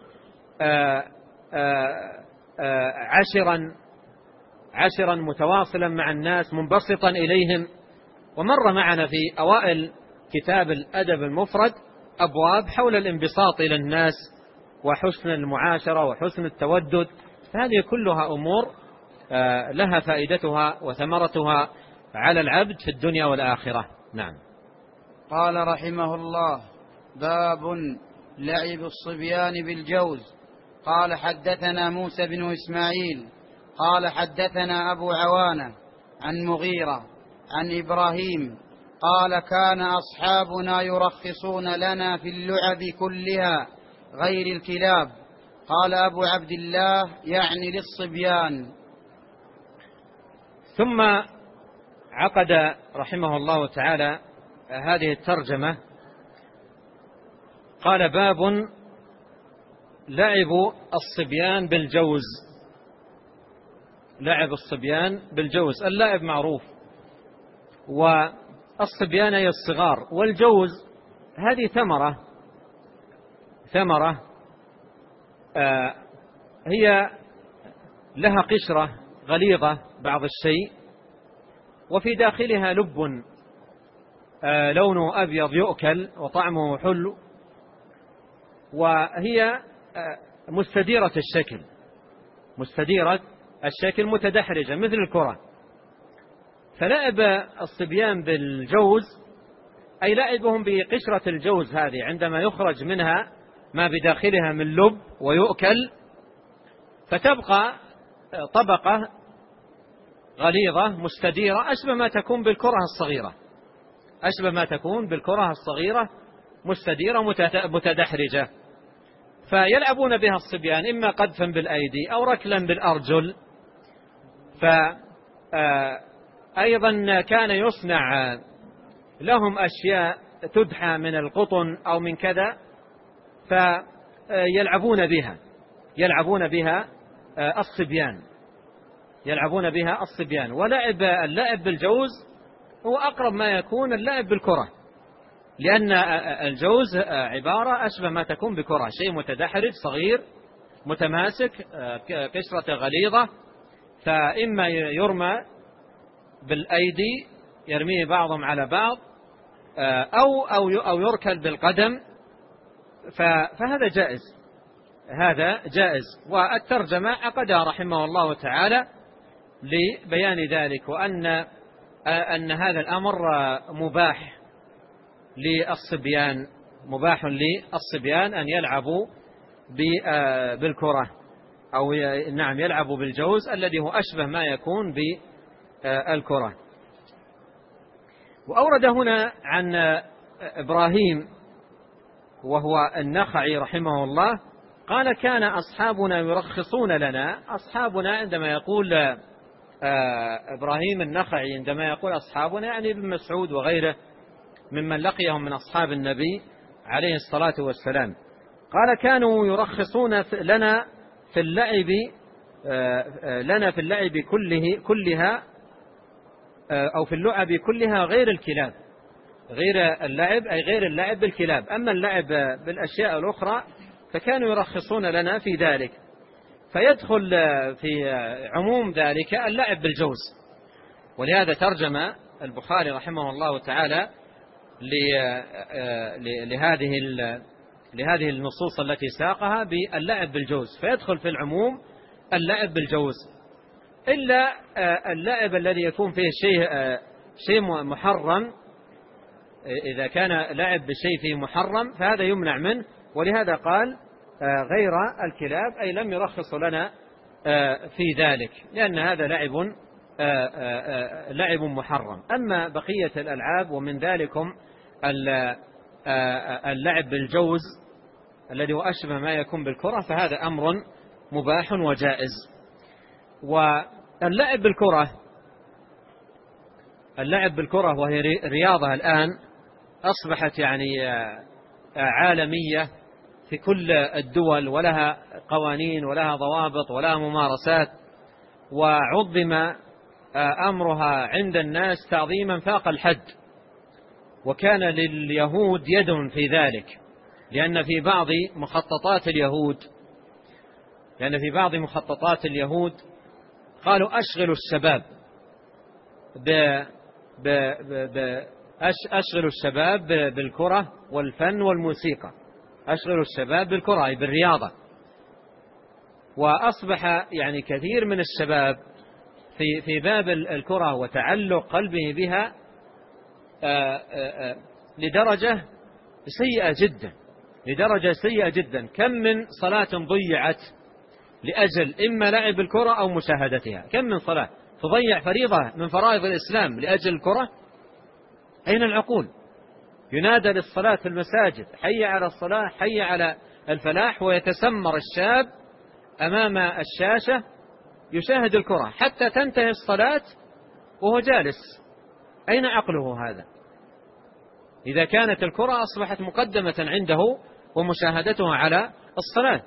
S2: عشرا متواصلا مع الناس، منبسطا إليهم. ومر معنا في أوائل كتاب الأدب المفرد أبواب حول الانبساط إلى الناس وحسن المعاشرة وحسن التودد. هذه كلها أمور لها فائدتها وثمرتها على العبد في الدنيا والآخرة. نعم.
S1: قال رحمه الله: باب لعب الصبيان بالجوز. قال: حدثنا موسى بن إسماعيل قال: حدثنا أبو عوانة عن مغيرة عن إبراهيم قال: كان أصحابنا يرخصون لنا في اللعب كلها غير الكلاب. قال أبو عبد الله: يعني للصبيان.
S2: ثم عقد رحمه الله تعالى هذه الترجمة، قال: باب لعب الصبيان بالجوز. لعب الصبيان بالجوز، اللعب معروف، والصبيان هي الصغار، والجوز هذه ثمرة هي لها قشرة غليظة بعض الشيء، وفي داخلها لب لونه أبيض يؤكل وطعمه حلو، وهي مستديرة الشكل متدحرجة مثل الكرة. فلعب الصبيان بالجوز أي لعبهم بقشرة الجوز هذه عندما يخرج منها ما بداخلها من لب ويؤكل، فتبقى طبقة غليظة مستديرة أشبه ما تكون بالكرة الصغيرة، أشبه ما تكون بالكرة الصغيرة مستديرة متدحرجة، فيلعبون بها الصبيان إما قذفا بالأيدي أو ركلا بالأرجل. فأيضا كان يصنع لهم أشياء تدحى من القطن أو من كذا فيلعبون بها، يلعبون بها الصبيان، يلعبون بها الصبيان. اللعب بالجوز هو أقرب ما يكون اللعب بالكرة، لأن الجوز عبارة أشبه ما تكون بكرة، شيء متدحرج صغير متماسك قشرة غليظة، فإما يرمى بالأيدي يرميه بعضهم على بعض أو يركل بالقدم، فهذا جائز، هذا جائز. والترجمة عقدها رحمه الله تعالى لبيان ذلك، وأن هذا الأمر مباح للصبيان، مباح للصبيان أن يلعبوا بالكرة أو نعم يلعبوا بالجوز الذي هو أشبه ما يكون بالكرة. وأورد هنا عن إبراهيم وهو النخعي رحمه الله قال: كان أصحابنا يرخصون لنا. أصحابنا عندما يقول إبراهيم النخعي عندما يقول أصحابنا يعني ابن مسعود وغيره ممن لقيهم من أصحاب النبي عليه الصلاة والسلام. قال: كانوا يرخصون لنا في اللعب كلها أو في اللعب كلها غير الكلاب، غير اللعب أي غير اللعب بالكلاب، أما اللعب بالأشياء الأخرى فكانوا يرخصون لنا في ذلك. فيدخل في عموم ذلك اللعب بالجوز. ولهذا ترجم البخاري رحمه الله تعالى لهذه النصوص التي ساقها باللعب بالجوز، فيدخل في العموم اللعب بالجوز، إلا اللعب الذي يكون فيه شيء محرم. إذا كان لعب بشيء فيه محرم فهذا يمنع منه، ولهذا قال غير الكلاب، أي لم يرخص لنا في ذلك، لأن هذا لعب محرم. أما بقية الألعاب ومن ذلكم اللعب بالجوز الذي هو أشبه ما يكون بالكرة فهذا أمر مباح وجائز. واللعب بالكرة وهي رياضة الآن أصبحت يعني عالمية في كل الدول، ولها قوانين ولها ضوابط ولها ممارسات، وعظم أمرها عند الناس تعظيما فاق الحد. وكان لليهود يد في ذلك، لأن في بعض مخططات اليهود قالوا أشغلوا الشباب أشغلوا الشباب بالكرة والفن والموسيقى، أشغلوا الشباب بالكرة أي بالرياضة. وأصبح يعني كثير من الشباب في باب الكرة وتعلق قلبه بها لدرجة سيئة جدا. كم من صلاة ضيعت لأجل إما لعب الكرة أو مشاهدتها، كم من صلاة تضيع فريضة من فرائض الإسلام لأجل الكرة. أين العقول؟ ينادى للصلاة في المساجد حي على الصلاة حي على الفلاح، ويتسمر الشاب أمام الشاشة يشاهد الكرة حتى تنتهي الصلاة وهو جالس. أين عقله هذا؟ إذا كانت الكرة أصبحت مقدمة عنده ومشاهدتها على الصلاة.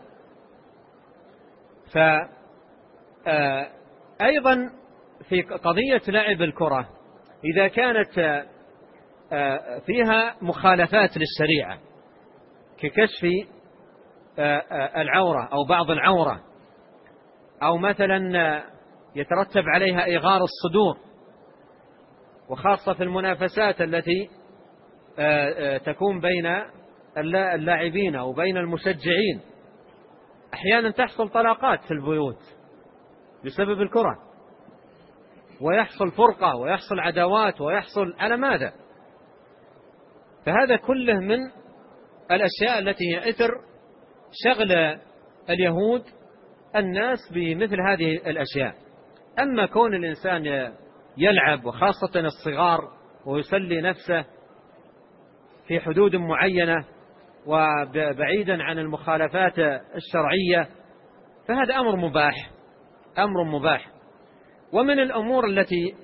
S2: فأيضا في قضية لعب الكرة إذا كانت فيها مخالفات للشريعة ككشف العورة أو بعض العورة، أو مثلا يترتب عليها إغار الصدور، وخاصة في المنافسات التي تكون بين اللاعبين أو بين المشجعين، أحيانا تحصل طلاقات في البيوت بسبب الكرة، ويحصل فرقة ويحصل عداوات ويحصل على ماذا؟ فهذا كله من الأشياء التي هي إثر شغل اليهود الناس بمثل هذه الأشياء. أما كون الإنسان يلعب وخاصة الصغار ويسلي نفسه في حدود معينة وبعيدا عن المخالفات الشرعية فهذا أمر مباح. ومن الأمور التي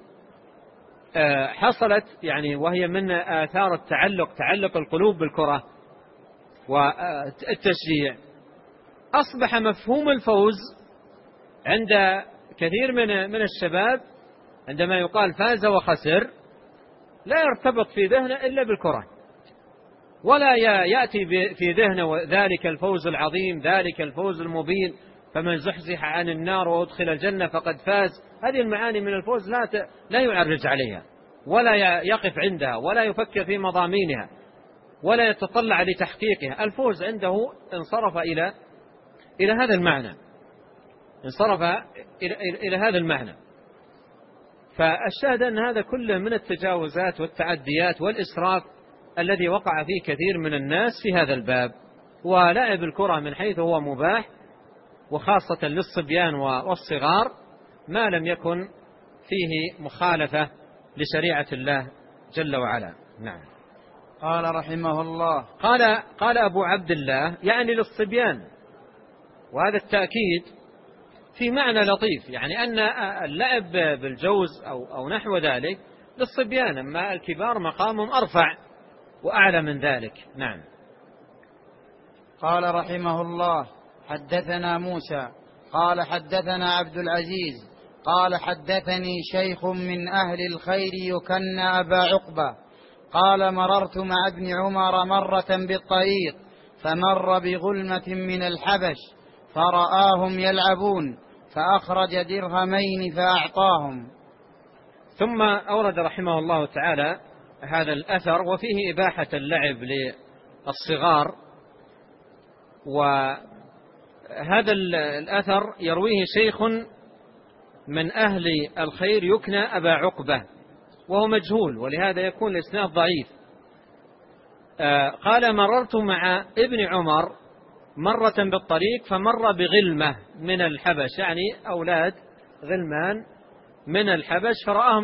S2: حصلت يعني وهي من آثار تعلق القلوب بالكرة والتشجيع، أصبح مفهوم الفوز عند كثير من الشباب عندما يقال فاز وخسر لا يرتبط في ذهنه إلا بالكرة، ولا يأتي في ذهنه ذلك الفوز العظيم، ذلك الفوز المبين، فمن زحزح عن النار وأدخل الجنة فقد فاز. هذه المعاني من الفوز لا يعرج عليها ولا يقف عندها ولا يفكر في مضامينها ولا يتطلع لتحقيقها. الفوز عنده انصرف إلى هذا المعنى، انصرف إلى هذا المعنى. فالشاهد أن هذا كله من التجاوزات والتعديات والإسراف الذي وقع فيه كثير من الناس في هذا الباب. ولعب الكرة من حيث هو مباح وخاصة للصبيان والصغار ما لم يكن فيه مخالفة لشريعة الله جل وعلا. نعم.
S1: قال رحمه الله
S2: قال أبو عبد الله يعني للصبيان، وهذا التأكيد في معنى لطيف، يعني أن اللعب بالجوز أو نحو ذلك للصبيان، أما الكبار مقامهم أرفع وأعلى من ذلك. نعم.
S1: قال رحمه الله حدثنا موسى قال حدثنا عبد العزيز قال حدثني شيخ من أهل الخير يكنى أبا عقبة قال مررت مع ابن عمر مرة بالطريق فمر بغلمة من الحبش فرآهم يلعبون فأخرج درهمين فأعطاهم.
S2: ثم أورد رحمه الله تعالى هذا الأثر وفيه إباحة اللعب للصغار. وهذا الأثر يرويه شيخ من أهل الخير يكنى أبا عقبة وهو مجهول، ولهذا يكون الإسناد ضعيف. قال مررت مع ابن عمر مرة بالطريق فمر بغلمة من الحبش، يعني أولاد غلمان من الحبش،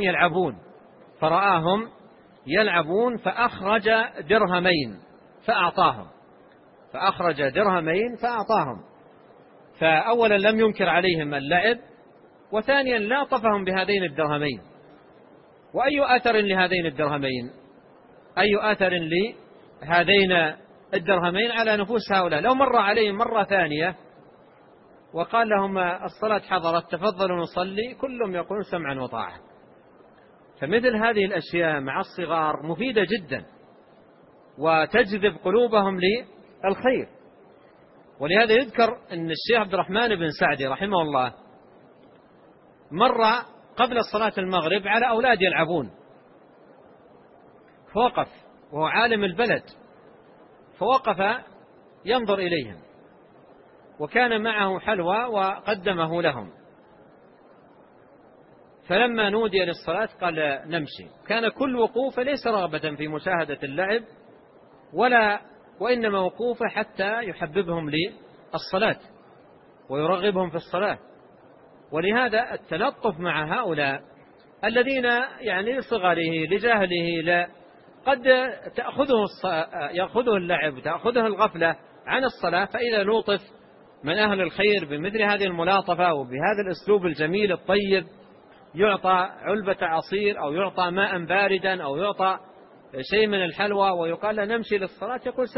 S2: فرآهم يلعبون فأخرج درهمين فأعطاهم. فأولا لم ينكر عليهم اللعب، وثانيا لا طفهم بهذين الدرهمين. وأي أثر لهذين الدرهمين؟ أي أثر لهذين الدرهمين على نفوس هؤلاء؟ لو مر عليهم مرة ثانية وقال لهم الصلاة حضرت تفضلوا نصلي، كلهم يقولون سمعا وطاعة. فمثل هذه الأشياء مع الصغار مفيدة جدا وتجذب قلوبهم للخير. ولهذا يذكر أن الشيخ عبد الرحمن بن سعدي رحمه الله مر قبل صلاة المغرب على أولاد يلعبون، فوقف وهو عالم البلد، فوقف ينظر إليهم وكان معه حلوى وقدمه لهم. فلما نودي للصلاة قال نمشي. كان كل وقوف ليس رغبة في مشاهدة اللعب وإنما وقوفه حتى يحببهم للصلاة ويرغبهم في الصلاة. ولهذا التلطف مع هؤلاء الذين يعني لصغره لجهله قد يأخذه اللعب تأخذه الغفلة عن الصلاة، فإذا لوطف من أهل الخير بمثل هذه الملاطفة وبهذا الأسلوب الجميل الطيب، يعطى علبة عصير أو يعطى ماء باردا أو يعطى شيء من الحلوى ويقال له نمشي للصلاة، يقول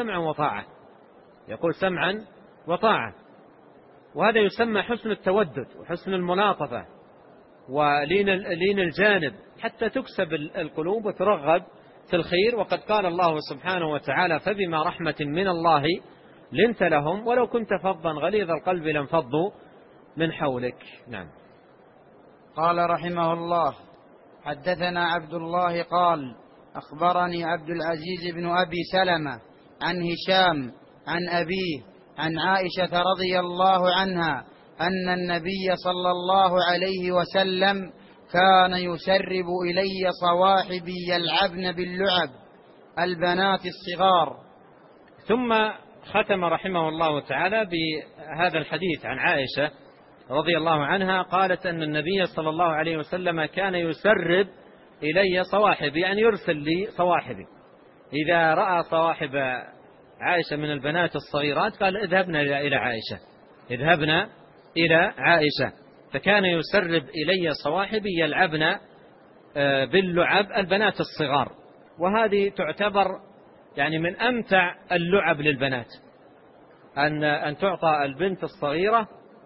S2: سمعا وطاعة. وهذا يسمى حسن التودد وحسن الملاطفة ولين الجانب حتى تكسب القلوب وترغب في الخير. وقد قال الله سبحانه وتعالى فبما رحمة من الله لنت لهم ولو كنت فظا غليظ القلب لانفضوا من حولك. نعم.
S1: قال رحمه الله حدثنا عبد الله قال أخبرني عبد العزيز بن أبي سلمة عن هشام عن أبيه عن عائشة رضي الله عنها أن النبي صلى الله عليه وسلم كان يسرب إلي صواحبي يلعبن باللعب البنات الصغار.
S2: ثم ختم رحمه الله تعالى بهذا الحديث عن عائشة رضي الله عنها، قالت أن النبي صلى الله عليه وسلم كان يسرب إلي صواحبي، يعني يرسل لي صواحبي، إذا رأى صواحب عائشة من البنات الصغيرات قال اذهبنا إلى عائشة، اذهبنا إلى عائشة. فكان يسرب إلي صواحبي يلعبن باللعب البنات الصغار، وهذه تعتبر يعني من أمتع اللعب للبنات، أن تعطى البنت الصغيرة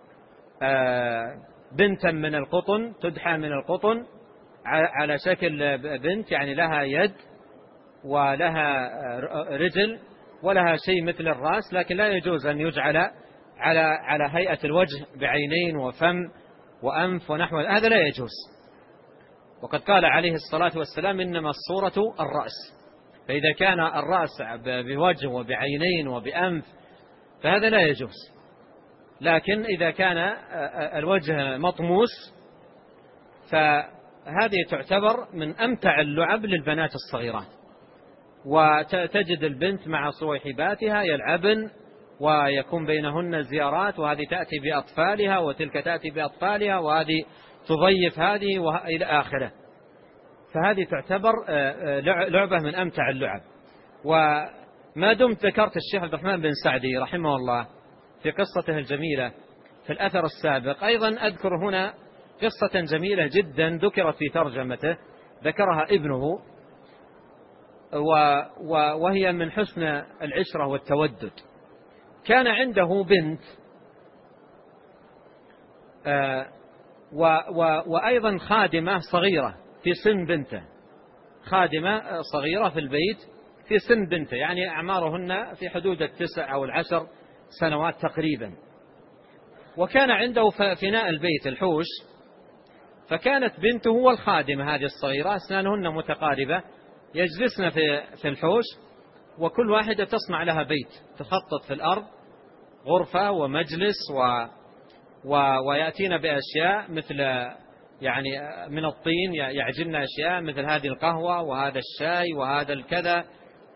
S2: بنتا من القطن، تدحى من القطن على شكل بنت، يعني لها يد ولها رجل ولها شيء مثل الرأس، لكن لا يجوز أن يجعل على هيئة الوجه بعينين وفم وأنف ونحو هذا، لا يجوز. وقد قال عليه الصلاة والسلام إنما الصورة الرأس، فإذا كان الرأس بوجه وبعينين وبأنف فهذا لا يجوز، لكن إذا كان الوجه مطموس فهذه تعتبر من أمتع اللعب للبنات الصغيرات. وتجد البنت مع صويحباتها يلعبن ويكون بينهن زيارات، وهذه تأتي بأطفالها وتلك تأتي بأطفالها وهذه تضيف هذه وإلى آخره، فهذه تعتبر لعبة من أمتع اللعب. وما دمت ذكرت الشيخ عبد الرحمن بن سعدي رحمه الله في قصته الجميلة في الأثر السابق، أيضا أذكر هنا قصة جميلة جدا ذكرت في ترجمته، ذكرها ابنه، وهي من حسن العشرة والتودد. كان عنده بنت وأيضا خادمة صغيرة في سن بنته، خادمة صغيرة في البيت في سن بنته، يعني أعمارهن في حدود 9 أو 10 سنوات تقريبا. وكان عنده فناء البيت الحوش، فكانت بنته والخادمة هذه الصغيرة أسنانهن متقاربة يجلسن في الحوش، وكل واحدة تصنع لها بيت، تخطط في الأرض غرفة ومجلس ويأتين بأشياء مثل يعني من الطين، يعجلن أشياء مثل هذه القهوة وهذا الشاي وهذا الكذا،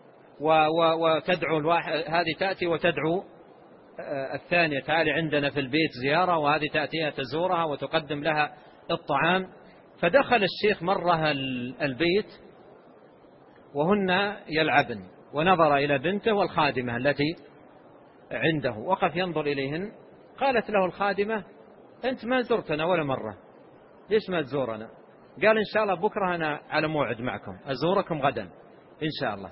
S2: وتدعو الواحد، هذه تأتي وتدعو الثانية تعالي عندنا في البيت زيارة، وهذه تأتيها تزورها وتقدم لها الطعام. فدخل الشيخ مرة البيت وهن يلعبن، ونظر إلى بنته والخادمة التي عنده، وقف ينظر إليهن. قالت له الخادمة أنت ما زرتنا ولا مرة، ليش ما تزورنا؟ قال إن شاء الله بكرة أنا على موعد معكم، أزوركم غدا إن شاء الله،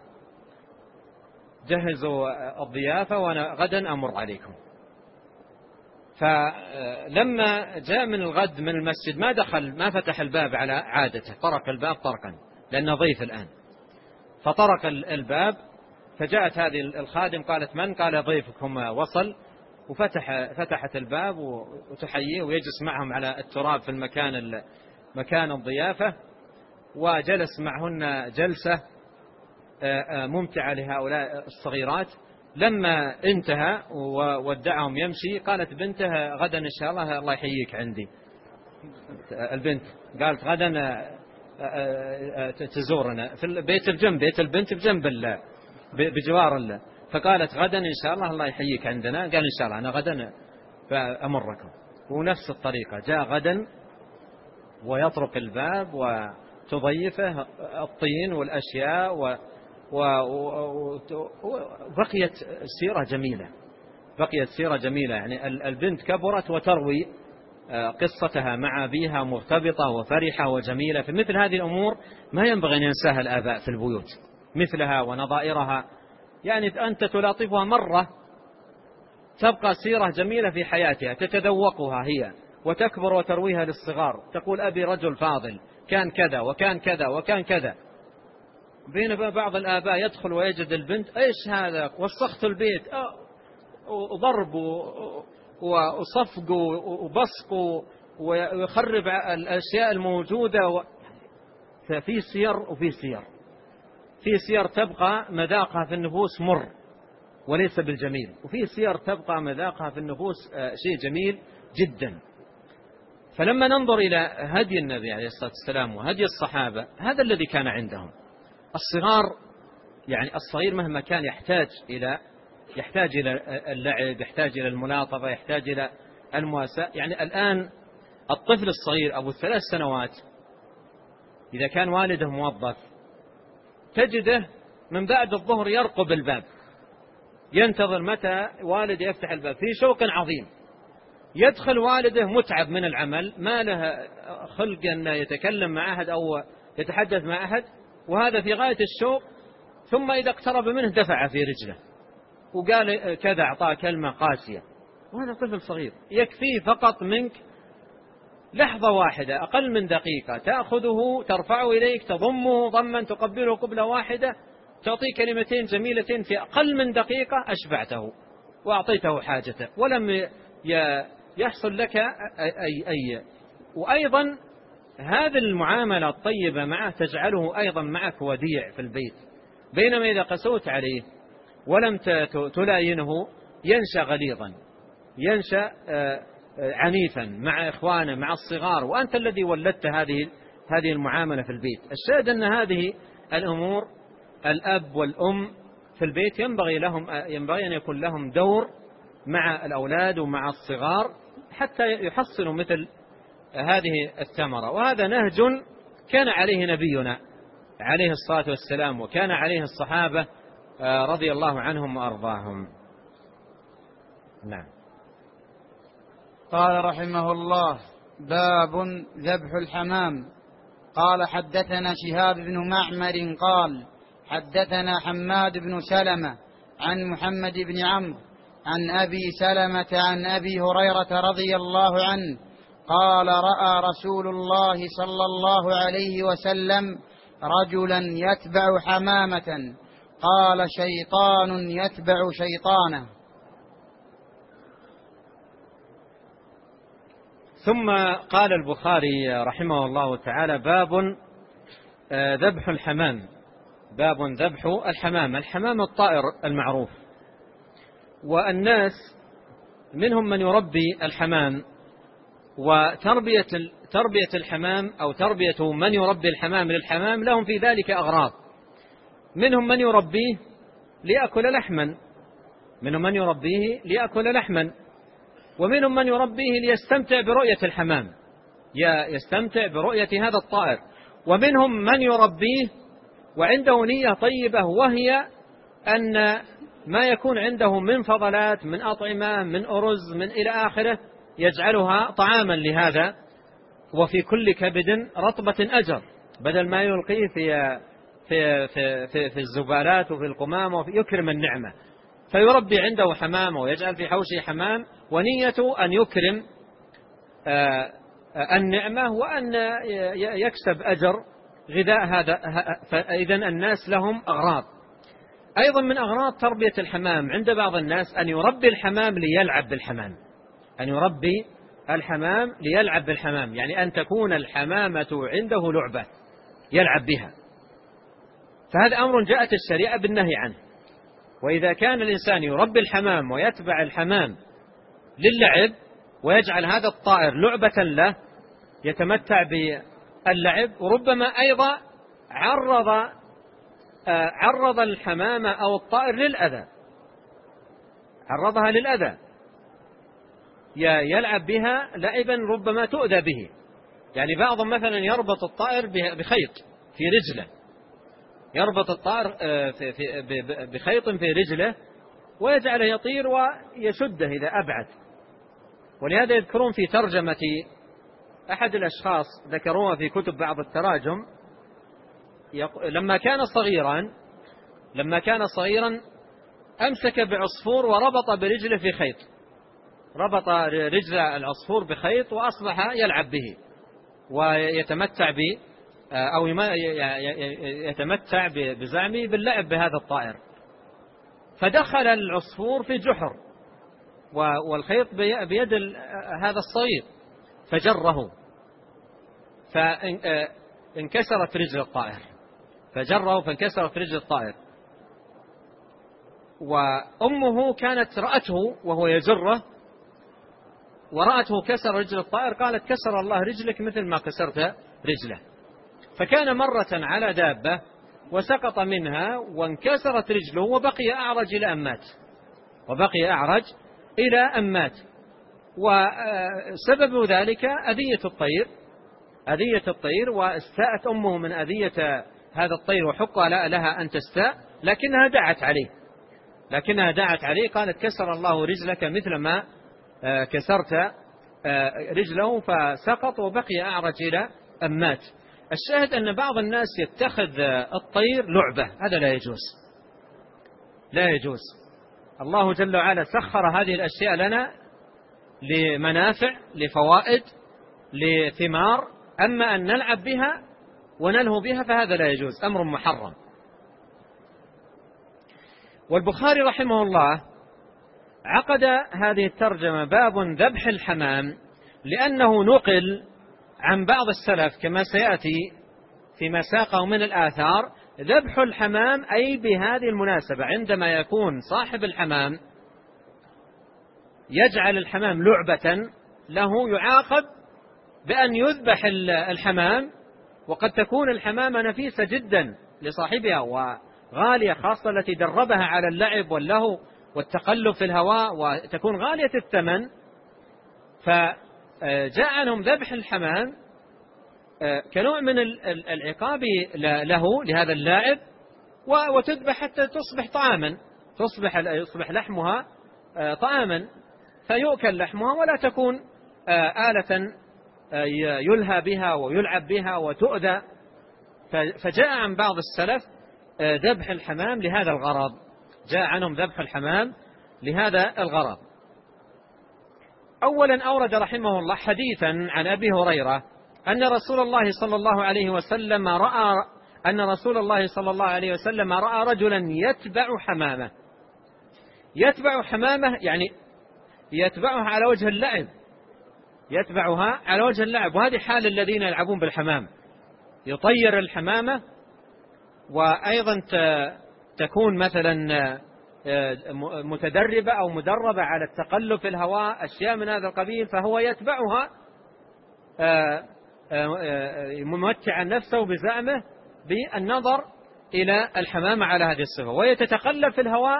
S2: جهزوا الضيافة وأنا غدا أمر عليكم. فلما جاء من الغد من المسجد ما دخل، ما فتح الباب على عادته، طرق الباب طرقا لأنه ضيف الآن، فطرق الباب، فجاءت هذه الخادم قالت من؟ قال ضيفكم وصل، وفتحت الباب وتحييه ويجلس معهم على التراب في مكان الضيافة، وجلس معهن جلسة ممتعة لهؤلاء الصغيرات. لما انتهى وودعهم يمشي قالت بنته غدا إن شاء الله يحييك عندي. البنت قالت غدا تزورنا في البيت الجنب، بيت البنت بجنب بجوار فقالت غدا إن شاء الله يحييك عندنا. قال إن شاء الله أنا غدا أمركم. ونفس الطريقة جاء غدا ويطرق الباب وتضيفه الطين والأشياء وبقيت سيرة جميلة. يعني البنت كبرت وتروي قصتها مع أبيها مرتبطة وفرحة وجميلة. في مثل هذه الأمور ما ينبغي أن ينساها الآباء في البيوت، مثلها ونظائرها، يعني أنت تلاطفها مرة تبقى سيرة جميلة في حياتها، تتذوقها هي وتكبر وترويها للصغار، تقول أبي رجل فاضل كان كذا وكان كذا وكان كذا. بين بعض الآباء يدخل ويجد البنت إيش هذا، وسخت البيت وضرب وصفق وبصق ويخرب الأشياء الموجودة. ففي سير وفي سير، في سير تبقى مذاقها في النفوس مر وليس بالجميل، وفي سير تبقى مذاقها في النفوس شيء جميل جدا. فلما ننظر إلى هدي النبي عليه الصلاة والسلام وهدي الصحابة، هذا الذي كان عندهم. الصغار يعني الصغير مهما كان يحتاج إلى اللعب، يحتاج إلى الملاطفة، يحتاج إلى المواساة. يعني الآن الطفل الصغير أبو 3 سنوات إذا كان والده موظف تجده من بعد الظهر يرقب الباب، ينتظر متى والده يفتح الباب في شوق عظيم. يدخل والده متعب من العمل، ما له خلق أن يتكلم مع أحد أو يتحدث مع أحد، وهذا في غاية الشوق. ثم إذا اقترب منه دفع في رجله وقال كذا، أعطاه كلمة قاسية، وهذا طفل صغير. يكفيه فقط منك لحظة واحدة، أقل من دقيقة، تأخذه ترفعه إليك، تضمه ضما، تقبله قبلة واحدة، تعطيه كلمتين جميلتين، في أقل من دقيقة أشبعته وأعطيته حاجته ولم يحصل لك أي. وأيضا هذه المعاملة الطيبة معه تجعله أيضا معك وديع في البيت، بينما إذا قسوت عليه ولم تلاينه ينشأ غليظا، ينشأ عنيفا مع إخوانه مع الصغار، وأنت الذي ولدت هذه المعاملة في البيت. الشاهد أن هذه الأمور الأب والأم في البيت ينبغي أن يكون لهم دور مع الأولاد ومع الصغار حتى يحصلوا مثل هذه الثمرة. وهذا نهج كان عليه نبينا عليه الصلاة والسلام، وكان عليه الصحابة رضي الله عنهم وأرضاهم. نعم.
S1: قال رحمه الله: باب ذبح الحمام. قال: حدثنا شهاب بن معمر قال: حدثنا حماد بن سلمة عن محمد بن عمرو عن أبي سلمة عن أبي هريرة رضي الله عنه قال: رأى رسول الله صلى الله عليه وسلم رجلا يتبع حمامة، قال: شيطان يتبع شيطانه.
S2: ثم قال البخاري رحمه الله تعالى: باب ذبح الحمام. باب ذبح الحمام. الحمام الطائر المعروف، والناس منهم من يربي الحمام، وتربية الحمام أو تربية من يربي الحمام للحمام لهم في ذلك أغراض. منهم من يربيه ليأكل لحما، ومنهم من يربيه ليستمتع برؤية الحمام، يستمتع برؤية هذا الطائر. ومنهم من يربيه وعنده نية طيبة، وهي أن ما يكون عنده من فضلات، من أطعمة، من أرز، من إلى آخره، يجعلها طعاما لهذا، وفي كل كبد رطبة أجر، بدل ما يلقيه في الزبالات وفي القمامة، يكرم النعمة. فيربي عنده حمام ويجعل في حوشه حمام، ونيته أن يكرم النعمة وأن يكسب أجر غذاء هذا. فإذن الناس لهم أغراض. أيضا من أغراض تربية الحمام عند بعض الناس أن يربي الحمام ليلعب بالحمام، يعني أن تكون الحمامة عنده لعبة يلعب بها. فهذا أمر جاءت الشريعة بالنهي عنه. وإذا كان الإنسان يربي الحمام ويتبع الحمام للعب ويجعل هذا الطائر لعبة له يتمتع باللعب، وربما أيضا عرض الحمامة أو الطائر عرضها للأذى، يلعب بها لعبا ربما تؤذى به. يعني بعضهم مثلا يربط الطائر بخيط في رجله، يربط الطائر بخيط في رجله ويجعله يطير ويشده إذا أبعد. ولهذا يذكرون في ترجمة أحد الأشخاص، ذكروها في كتب بعض التراجم، لما كان صغيرا أمسك بعصفور وربط برجله في خيط، ربط رجل العصفور بخيط وأصبح يلعب به ويتمتع يتمتع بزعمه باللعب بهذا الطائر. فدخل العصفور في جحر والخيط بيد هذا الصغير فجره، فانكسرت رجل الطائر، فانكسرت رجل الطائر. وأمه كانت رأته وهو يجره ورأته كسر رجل الطائر، قالت: كسر الله رجلك مثل ما كسرت رجله. فكان مرة على دابة وسقط منها وانكسرت رجله وبقي أعرج إلى أن مات. وسبب ذلك أذية الطير، واستاءت أمه من أذية هذا الطير وحق لها أن تستاء، لكنها دعت عليه قالت: كسر الله رجلك مثل ما كسرت رجله، فسقط وبقي أعرج إلى أن مات. الشاهد أن بعض الناس يتخذ الطير لعبة، هذا لا يجوز. الله جل وعلا سخر هذه الأشياء لنا لمنافع، لفوائد، لثمار، أما أن نلعب بها ونلهو بها فهذا لا يجوز، أمر محرم. والبخاري رحمه الله عقد هذه الترجمة باب ذبح الحمام لأنه نقل عن بعض السلف كما سيأتي فيما ساقه من الآثار ذبح الحمام، أي بهذه المناسبة عندما يكون صاحب الحمام يجعل الحمام لعبة له يعاقب بأن يذبح الحمام، وقد تكون الحمامة نفيسة جدا لصاحبها وغالية، خاصة التي دربها على اللعب واللهو والتقلب في الهواء، وتكون غالية الثمن. فجاء عنهم ذبح الحمام كنوع من العقاب له لهذا اللاعب، وتذبح حتى تصبح طعاما، يصبح لحمها طعاما، فيؤكل لحمها ولا تكون آلة يلهى بها ويلعب بها وتؤذى. فجاء عن بعض السلف ذبح الحمام لهذا الغرض، جاء عنهم ذبح الحمام لهذا الغرض. أولا أورد رحمه الله حديثا عن أبي هريرة أن رسول الله صلى الله عليه وسلم رأى رجلا يتبع حمامة، يعني يتبعها على وجه اللعب، وهذه حال الذين يلعبون بالحمام، يطير الحمامة، وأيضا تكون مثلا متدربة أو مدربة على التقلب في الهواء، أشياء من هذا القبيل، فهو يتبعها ممتعا نفسه بزعمه بالنظر إلى الحمامة على هذه الصفة، وهي تتقلب في الهواء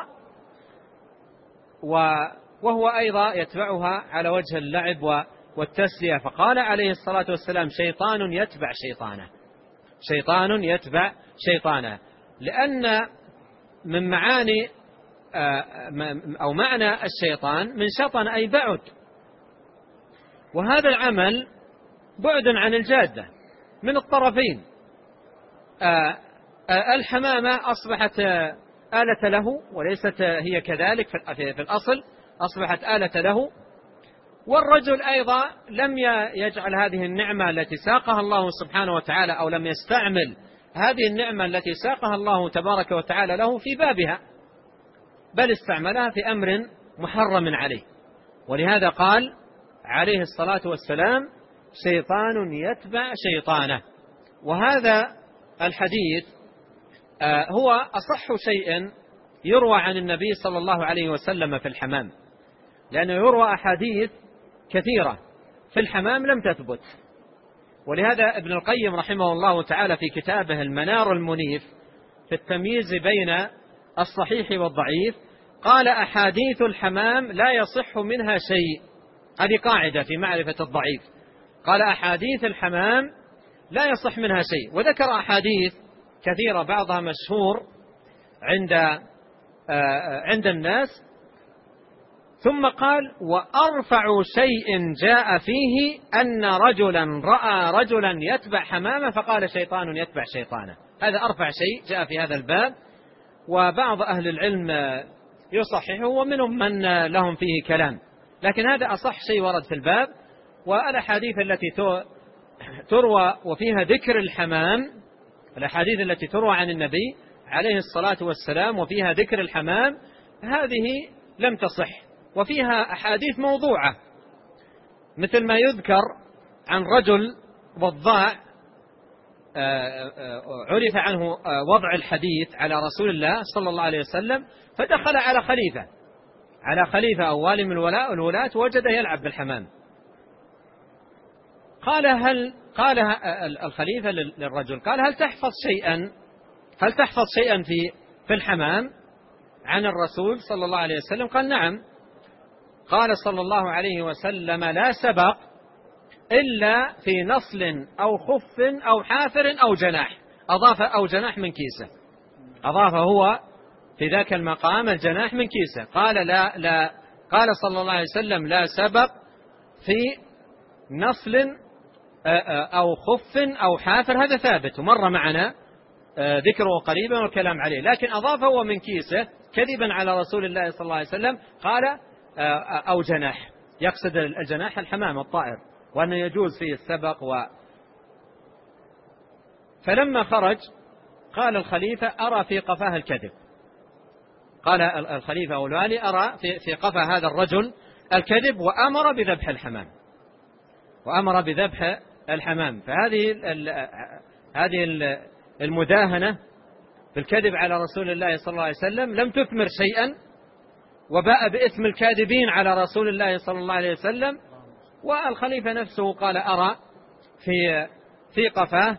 S2: وهو أيضا يتبعها على وجه اللعب والتسلية. فقال عليه الصلاة والسلام: شيطان يتبع شيطانه، لأن من معاني أو معنى الشيطان من شطن أي بعد، وهذا العمل بعد عن الجادة من الطرفين. الحمامة أصبحت آلة له، وليست هي كذلك في الأصل، أصبحت آلة له. والرجل أيضا لم يجعل هذه النعمة التي ساقها الله سبحانه وتعالى، أو لم يستعمل هذه النعمة التي ساقها الله تبارك وتعالى له في بابها، بل استعملها في أمر محرم عليه. ولهذا قال عليه الصلاة والسلام: شيطان يتبع شيطانه. وهذا الحديث هو أصح شيء يروى عن النبي صلى الله عليه وسلم في الحمام، لأنه يروى أحاديث كثيرة في الحمام لم تثبت. ولهذا ابن القيم رحمه الله تعالى في كتابه المنار المنيف في التمييز بين الصحيح والضعيف قال: أحاديث الحمام لا يصح منها شيء. هذه قاعدة في معرفة الضعيف، قال: أحاديث الحمام لا يصح منها شيء، وذكر أحاديث كثيرة بعضها مشهور عند الناس، ثم قال: وأرفع شيء جاء فيه أن رجلا رأى رجلا يتبع حمامة فقال: شيطان يتبع شيطانه. هذا أرفع شيء جاء في هذا الباب، وبعض أهل العلم يصححه ومنهم من لهم فيه كلام، لكن هذا أصح شيء ورد في الباب. والأحاديث التي تروى وفيها ذكر الحمام، الأحاديث التي تروى عن النبي عليه الصلاة والسلام وفيها ذكر الحمام، هذه لم تصح، وفيها أحاديث موضوعة، مثل ما يذكر عن رجل وضاع عرف عنه وضع الحديث على رسول الله صلى الله عليه وسلم، فدخل على خليفة أو والي من الولاة ووجده يلعب بالحمام. قال الخليفة للرجل: قال: هل تحفظ شيئا هل تحفظ شيئا في الحمام عن الرسول صلى الله عليه وسلم؟ قال نعم. قال صلى الله عليه وسلم لا سبق إلا في نصل أو خف أو حافر أو جناح. أضاف أو جناح من كيسه، أضاف هو في ذاك المقام الجناح من كيسه. قال صلى الله عليه وسلم لا سبق في نصل أو خف أو حافر، هذا ثابت ومر معنا ذكره قريبا والكلام عليه، لكن أضافه هو من كيسه كذبا على رسول الله صلى الله عليه وسلم. قال أو جناح، يقصد الجناح الحمام الطائر، وأنه يجوز فيه السبق. فلما خرج قال الخليفة أرى في قفاه الكذب. قال الخليفة أو الوالي أرى في قفا هذا الرجل الكذب، وأمر بذبح الحمام، وأمر بذبح الحمام. فهذه المداهنة بالكذب على رسول الله صلى الله عليه وسلم لم تثمر شيئا، وباء بإثم الكاذبين على رسول الله صلى الله عليه وسلم. والخليفة نفسه قال أرى في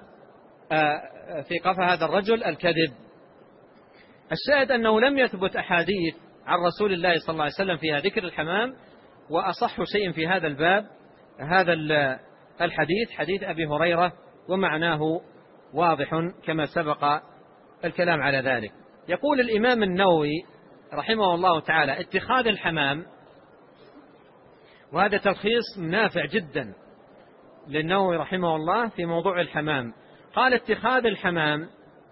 S2: قفا هذا الرجل الكذب. الشاهد أنه لم يثبت أحاديث عن رسول الله صلى الله عليه وسلم فيها ذكر الحمام. وأصح شيء في هذا الباب هذا الحديث، حديث أبي هريرة، ومعناه واضح كما سبق الكلام على ذلك. يقول الإمام النووي رحمه الله تعالى اتخاذ الحمام، وهذا تلخيص نافع جدا للنووي رحمه الله في موضوع الحمام. قال اتخاذ الحمام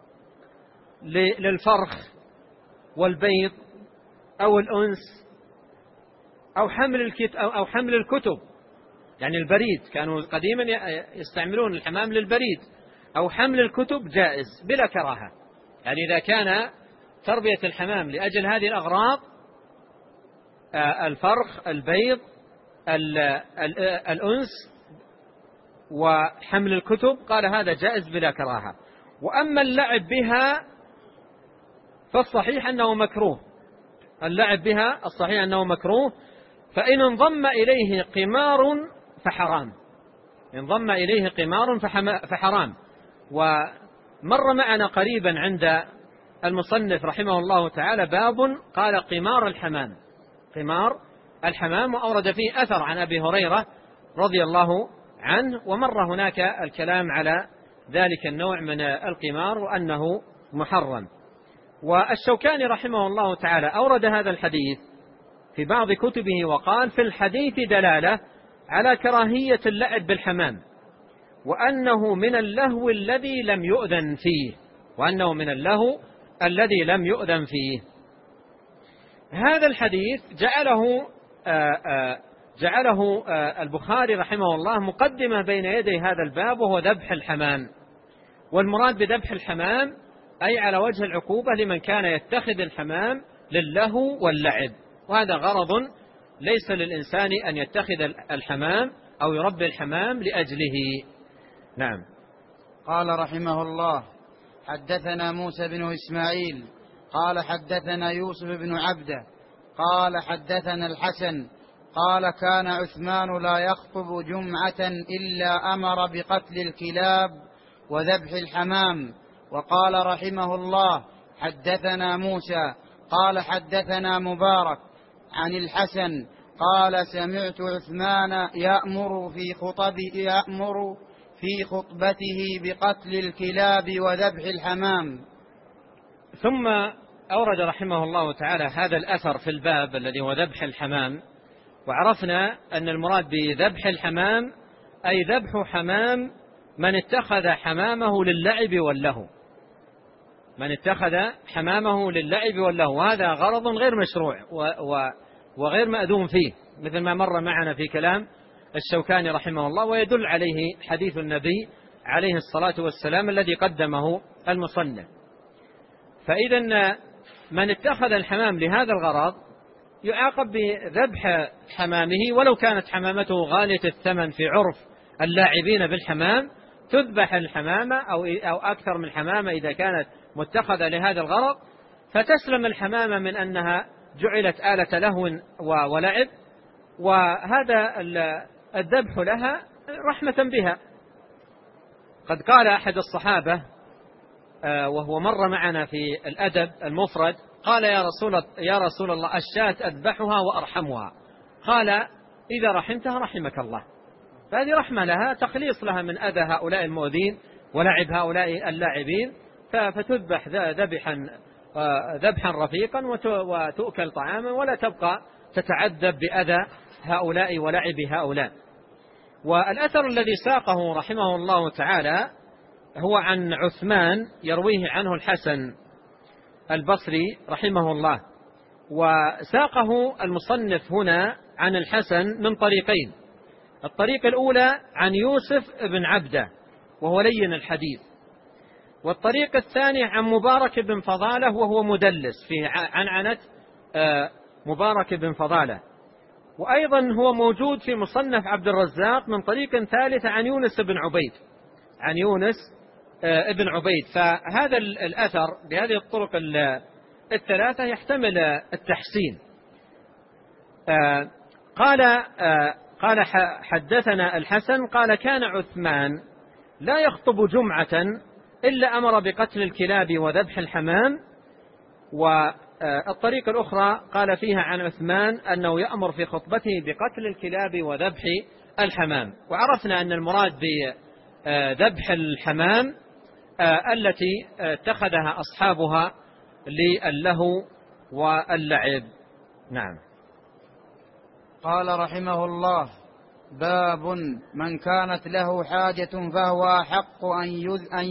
S2: للفرخ والبيض أو الأنس أو حمل الكتب، يعني البريد، كانوا قديما يستعملون الحمام للبريد، أو حمل الكتب جائز بلا كراهة. يعني إذا كان تربية الحمام لأجل هذه الأغراض، الفرخ، البيض، الأنس، وحمل الكتب، قال هذا جائز بلا كراهة. وأما اللعب بها فالصحيح أنه مكروه، اللعب بها الصحيح أنه مكروه. فإن انضم إليه قمار فحرام، انضم إليه قمار فحرام. ومر معنا قريبا عند المصنف رحمه الله تعالى باب قال قمار الحمام، قمار الحمام، وأورد فيه أثر عن أبي هريرة رضي الله عنه، ومر هناك الكلام على ذلك النوع من القمار وأنه محرم. والشوكاني رحمه الله تعالى أورد هذا الحديث في بعض كتبه وقال في الحديث دلالة على كراهية اللعب بالحمام، وأنه من اللهو الذي لم يؤذن فيه، وأنه من اللهو الذي لم يؤذن فيه. هذا الحديث جعله البخاري رحمه الله مقدمة بين يدي هذا الباب، وهو ذبح الحمام. والمراد بذبح الحمام أي على وجه العقوبة لمن كان يتخذ الحمام للهو واللعب، وهذا غرض ليس للإنسان أن يتخذ الحمام أو يربي الحمام لأجله. نعم.
S1: قال رحمه الله حدثنا موسى بن إسماعيل قال حدثنا يوسف بن عبده قال حدثنا الحسن قال كان عثمان لا يخطب جمعة إلا أمر بقتل الكلاب وذبح الحمام. وقال رحمه الله حدثنا موسى قال حدثنا مبارك عن الحسن قال سمعت عثمان يأمر في خطبته بقتل الكلاب وذبح الحمام.
S2: ثم أورد رحمه الله تعالى هذا الأثر في الباب الذي هو ذبح الحمام. وعرفنا أن المراد بذبح الحمام أي ذبح حمام من اتخذ حمامه للعب واللهو، من اتخذ حمامه للعب واللهو، وهذا غرض غير مشروع وغير مأذون فيه، مثل ما مر معنا في كلام الشوكاني رحمه الله، ويدل عليه حديث النبي عليه الصلاة والسلام الذي قدمه المصنف. فإذا من اتخذ الحمام لهذا الغرض يعاقب بذبح حمامه، ولو كانت حمامته غالية الثمن في عرف اللاعبين بالحمام، تذبح الحمامة أو أكثر من حمامة إذا كانت متخذة لهذا الغرض، فتسلم الحمامة من أنها جعلت آلة لهو ولعب، وهذا الذبح لها رحمة بها. قد قال أحد الصحابة
S3: وهو مر معنا في الأدب المفرد قال: يا رسول الله الشاة أذبحها وأرحمها. قال: إذا رحمتها رحمك الله. فهذه رحمة لها، تخليص لها من أذى هؤلاء المؤذين ولعب هؤلاء اللاعبين، فتذبح ذبحا رفيقا وتؤكل طعاما، ولا تبقى تتعذب بأذى هؤلاء ولعب هؤلاء. والأثر الذي ساقه رحمه الله تعالى هو عن عثمان، يرويه عنه الحسن البصري رحمه الله. وساقه المصنف هنا عن الحسن من طريقين: الطريق الأولى عن يوسف بن عبده وهو لين الحديث، والطريق الثاني عن مبارك بن فضالة وهو مدلس، فيه عنعنة مبارك بن فضالة. وأيضا هو موجود في مصنف عبد الرزاق من طريق ثالث عن يونس بن عبيد. فهذا الأثر بهذه الطرق الثلاثة يحتمل التحسين. قال حدثنا الحسن قال: كان عثمان لا يخطب جمعة إلا أمر بقتل الكلاب وذبح الحمام. والطريقة الأخرى قال فيها عن عثمان أنه يأمر في خطبته بقتل الكلاب وذبح الحمام. وعرفنا أن المراد بذبح الحمام التي اتخذها أصحابها للهو واللعب. نعم.
S1: قال رحمه الله: باب من كانت له حاجة فهو أحق أن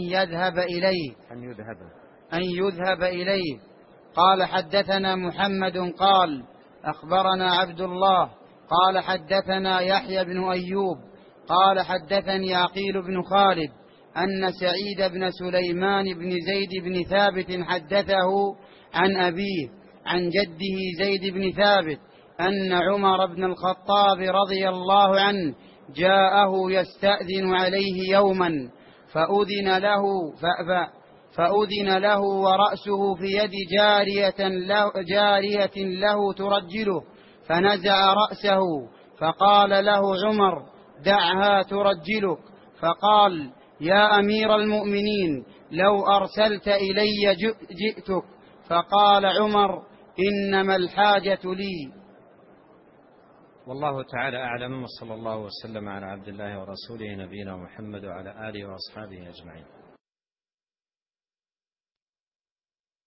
S1: يذهب إليه. قال: حدثنا محمد قال: أخبرنا عبد الله قال: حدثنا يحيى بن أيوب قال: حدثني عقيل بن خالد أن سعيد بن سليمان بن زيد بن ثابت حدثه عن أبيه عن جده زيد بن ثابت أن عمر بن الخطاب رضي الله عنه جاءه يستأذن عليه يوما فأذن له ورأسه في يد جارية له ترجله، فنزع رأسه فقال له عمر: دعها ترجلك. فقال: يا أمير المؤمنين لو أرسلت إلي جئتك. فقال عمر: إنما الحاجة لي.
S2: والله تعالى أعلم، وصلى الله وسلم على عبد الله ورسوله نبينا محمد وعلى آله وأصحابه أجمعين.